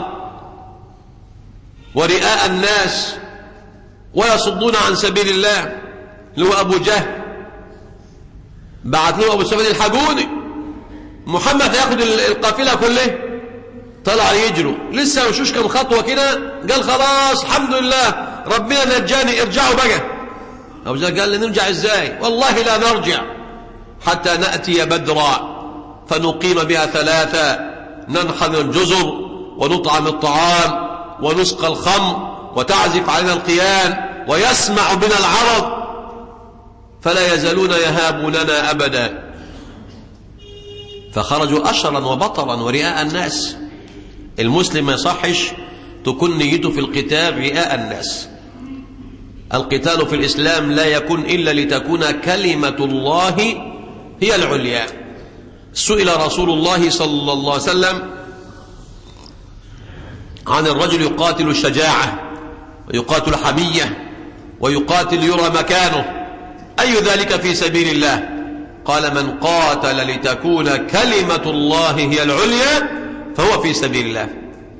ورئاء الناس ويصدون عن سبيل الله. اللي هو أبو جهل بعت له أبو سفيان: الحقوني، محمد هياخد القافلة كلها. طلع يجروا لسه مشوش كم خطوة كده، قال: خلاص الحمد لله ربنا نجاني، ارجعوا بقى. أبو جهل قال: نرجع ازاي؟ والله لا نرجع حتى نأتي بدرا فنقيم بها ثلاثة، ننحن الجزر ونطعم الطعام ونسقى الخمر وتعزف علينا القيان ويسمع بنا العرب فلا يزالون يهابوننا أبدا. فخرجوا أشرا وبطرا ورئاء الناس. المسلم ما يصحش تكون نيته في القتال رئاء الناس. القتال في الإسلام لا يكون إلا لتكون كلمة الله هي العليا. سئل رسول الله صلى الله عليه وسلم عن الرجل يقاتل الشجاعة ويقاتل حمية ويقاتل يرى مكانه، أي ذلك في سبيل الله؟ قال: من قاتل لتكون كلمة الله هي العليا فهو في سبيل الله.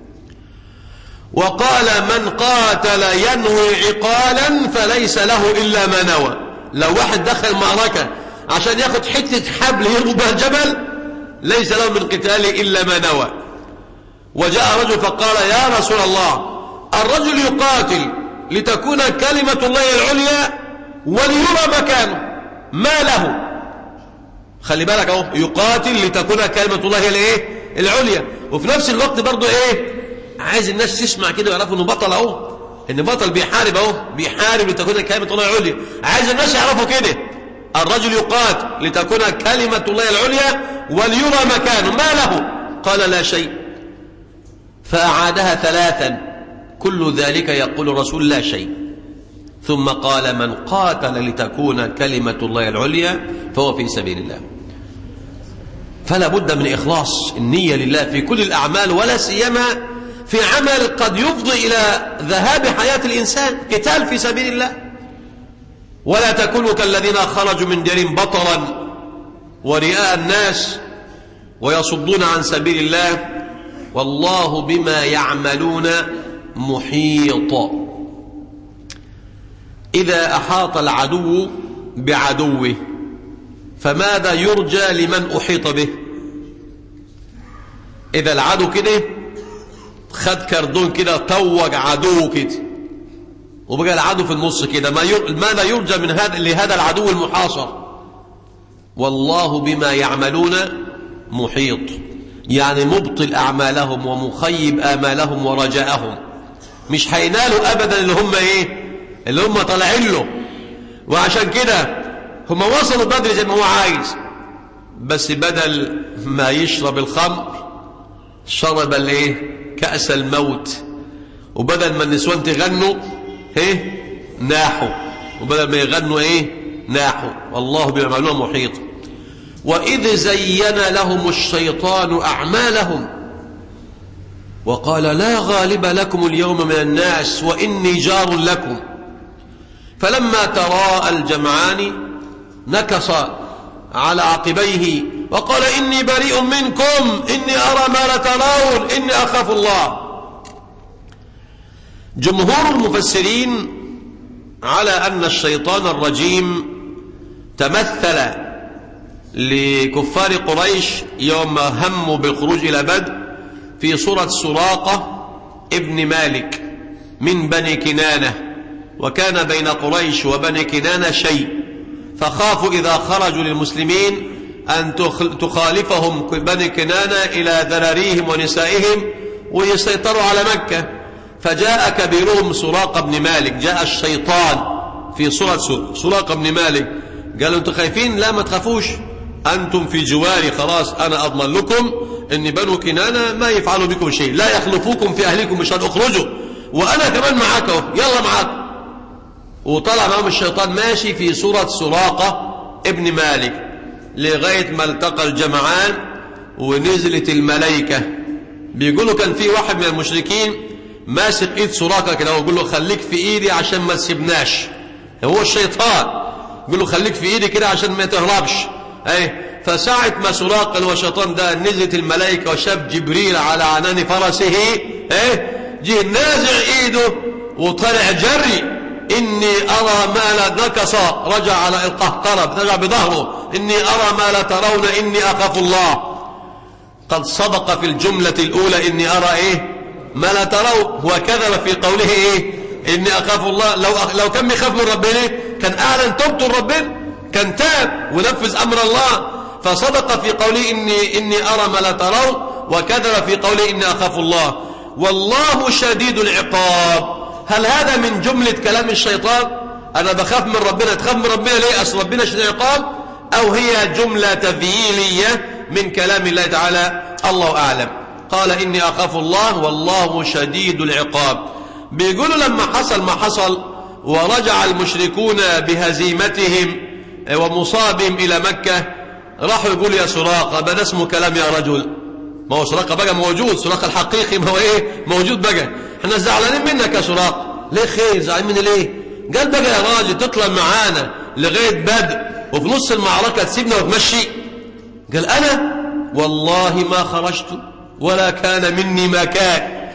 وقال: من قاتل ينوي عقالا فليس له إلا ما نوى. لو واحد دخل معركة عشان ياخد حتة حبل يربط بها الجبل ليس له من قتاله إلا ما نوى. وجاء رجل فقال: يا رسول الله، الرجل يقاتل لتكون كلمة الله العليا وليرى مكانه، ما له؟ خلي بالك اهو، يقاتل لتكون كلمة الله هي الايه؟ العليا، وفي نفس الوقت برضه ايه؟ عايز الناس تسمع كده ويعرفوا انه بطل اهو، ان بطل بيحارب اهو، بيحارب لتكون كلمة الله العليا. عايز الناس يعرفوا كده. الرجل يقاتل لتكون كلمة الله العليا وليرى مكانه، ما له؟ قال: لا شيء. فأعادها ثلاثا، كل ذلك يقول الرسول: لا شيء. ثم قال: من قاتل لتكون كلمة الله العليا فهو في سبيل الله. فلا بد من إخلاص النية لله في كل الأعمال، ولا سيما في عمل قد يفضي إلى ذهاب حياة الإنسان، قتال في سبيل الله. ولا تكونوا كالذين خرجوا من ديارهم بطرا ورئاء الناس ويصدون عن سبيل الله، والله بما يعملون محيط. إذا أحاط العدو بعدوه فماذا يرجى لمن أحيط به؟ إذا العدو كده خد كردون كده طوق عدو كده وبقى العدو في النص كده، ماذا يرجى من هذا لهذا العدو المحاصر؟ والله بما يعملون محيط، يعني مبطل أعمالهم ومخيب آمالهم ورجاءهم. مش هينالوا أبدا اللي هم إيه؟ اللي هم طالعين له. وعشان كده هم وصلوا بدري زي ما هو عايز، بس بدل ما يشرب الخمر شرب الايه؟ كأس الموت. وبدل ما النسوان تغنوا ايه؟ ناحوا. وبدل ما يغنوا ايه؟ ناحوا. والله بما يعملون محيط. وإذ زين لهم الشيطان أعمالهم وقال: لا غالب لكم اليوم من الناس وإني جار لكم، فلما تراءى الجمعان نكص على عقبيه وقال: إني بريء منكم إني أرى ما لا ترون إني أخاف الله. جمهور المفسرين على أن الشيطان الرجيم تمثل لكفار قريش يوم هموا بالخروج إلى بدر في صورة سراقة ابن مالك من بني كنانة وكان بين قريش وبني كنانة شيء، فخافوا إذا خرجوا للمسلمين أن تخالفهم بني كنانة إلى ذراريهم ونسائهم ويسيطروا على مكة. فجاء كبيرهم سراقة بن مالك، جاء الشيطان في صورة سراقة بن مالك، قالوا أنتم خايفين؟ لا ما تخافوش، أنتم في جواري، خلاص أنا أضمن لكم أن بنو كنانة ما يفعلوا بكم شيء، لا يخلفوكم في أهلكم مشان أخرجوا، وأنا كمان معاكم، يلا معاكم. وطلع معهم الشيطان ماشي في صورة سراقة ابن مالك لغاية ما التقى الجمعان ونزلت الملائكة. بيقولوا كان في واحد من المشركين ماسك ايد سراقة كده ويقول له خليك في ايدي عشان ما تسيبناش، هو الشيطان يقول له خليك في ايدي كده عشان ما تهربش. اي فساعة ما سراقة اللي هو الشيطان ده نزلت الملائكة وشاف جبريل على عنان فرسه، ايه جه نازع ايده وطلع جري، إني أرى ما لا نكص، رجع على القهقرة، رجع بظهره، إني أرى ما لا ترون إني أخاف الله. قد صدق في الجملة الأولى إني أرى إيه ما لا ترون، وكذب في قوله إيه إني أخاف الله. لو لو كان يخاف من ربنا كان أعلن توبته لربنا، كان تاب ونفذ أمر الله. فصدق في قوله إني إني أرى ما لا ترون، وكذب في قوله إني أخاف الله. والله شديد العقاب. هل هذا من جملة كلام الشيطان؟ أنا بخاف من ربنا، تخاف من ربنا ليه؟ أصل ربنا شديد العقاب، أو هي جملة تذييلية من كلام الله تعالى؟ الله أعلم. قال إني أخاف الله والله شديد العقاب. بيقولوا لما حصل ما حصل ورجع المشركون بهزيمتهم ومصابهم إلى مكة، راحوا يقولوا يا سراقة، بدا اسمه كلام يا رجل، ما هو سراقة بقى موجود، سراقة الحقيقي ما هو ايه موجود بقى، احنا زعلانين منك يا سراقة. ليه خير؟ زعلانين مني ليه؟ قال بقى يا راجل تطلع معانا لغاية بدء وفي نص المعركة تسيبنا وتمشي؟ قال انا والله ما خرجت ولا كان مني ما كان.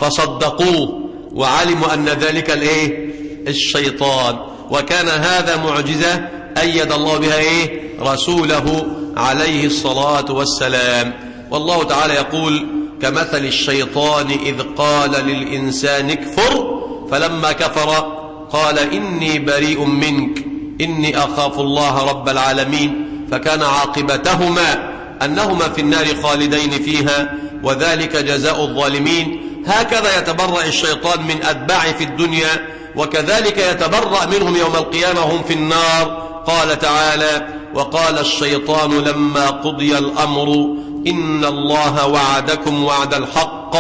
فصدقوه وعلموا ان ذلك الايه الشيطان، وكان هذا معجزة أيد الله بها ايه رسوله عليه الصلاة والسلام. والله تعالى يقول كمثل الشيطان إذ قال للإنسان اكفر فلما كفر قال إني بريء منك إني أخاف الله رب العالمين. فكان عاقبتهما أنهما في النار خالدين فيها وذلك جزاء الظالمين. هكذا يتبرأ الشيطان من أتباعه في الدنيا، وكذلك يتبرأ منهم يوم القيامة هم في النار. قال تعالى وقال الشيطان لما قضي الأمر إن الله وعدكم وعد الحق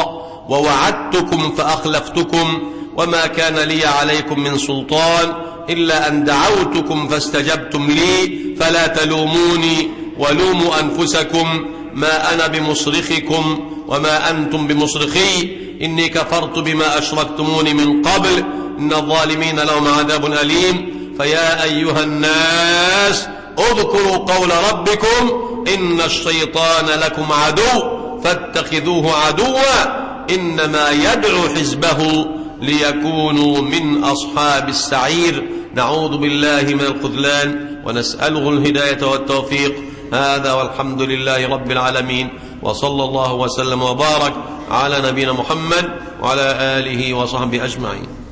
ووعدتكم فأخلفتكم وما كان لي عليكم من سلطان إلا أن دعوتكم فاستجبتم لي فلا تلوموني ولوموا أنفسكم ما أنا بمصرخكم وما أنتم بمصرخي إني كفرت بما أشركتموني من قبل إن الظالمين لهم عذاب أليم. فيا أيها الناس اذكروا قول ربكم إن الشيطان لكم عدو فاتخذوه عدوا إنما يدعو حزبه ليكونوا من أصحاب السعير. نعوذ بالله من الخذلان ونسأله الهداية والتوفيق. هذا والحمد لله رب العالمين، وصلى الله وسلم وبارك على نبينا محمد وعلى آله وصحبه أجمعين.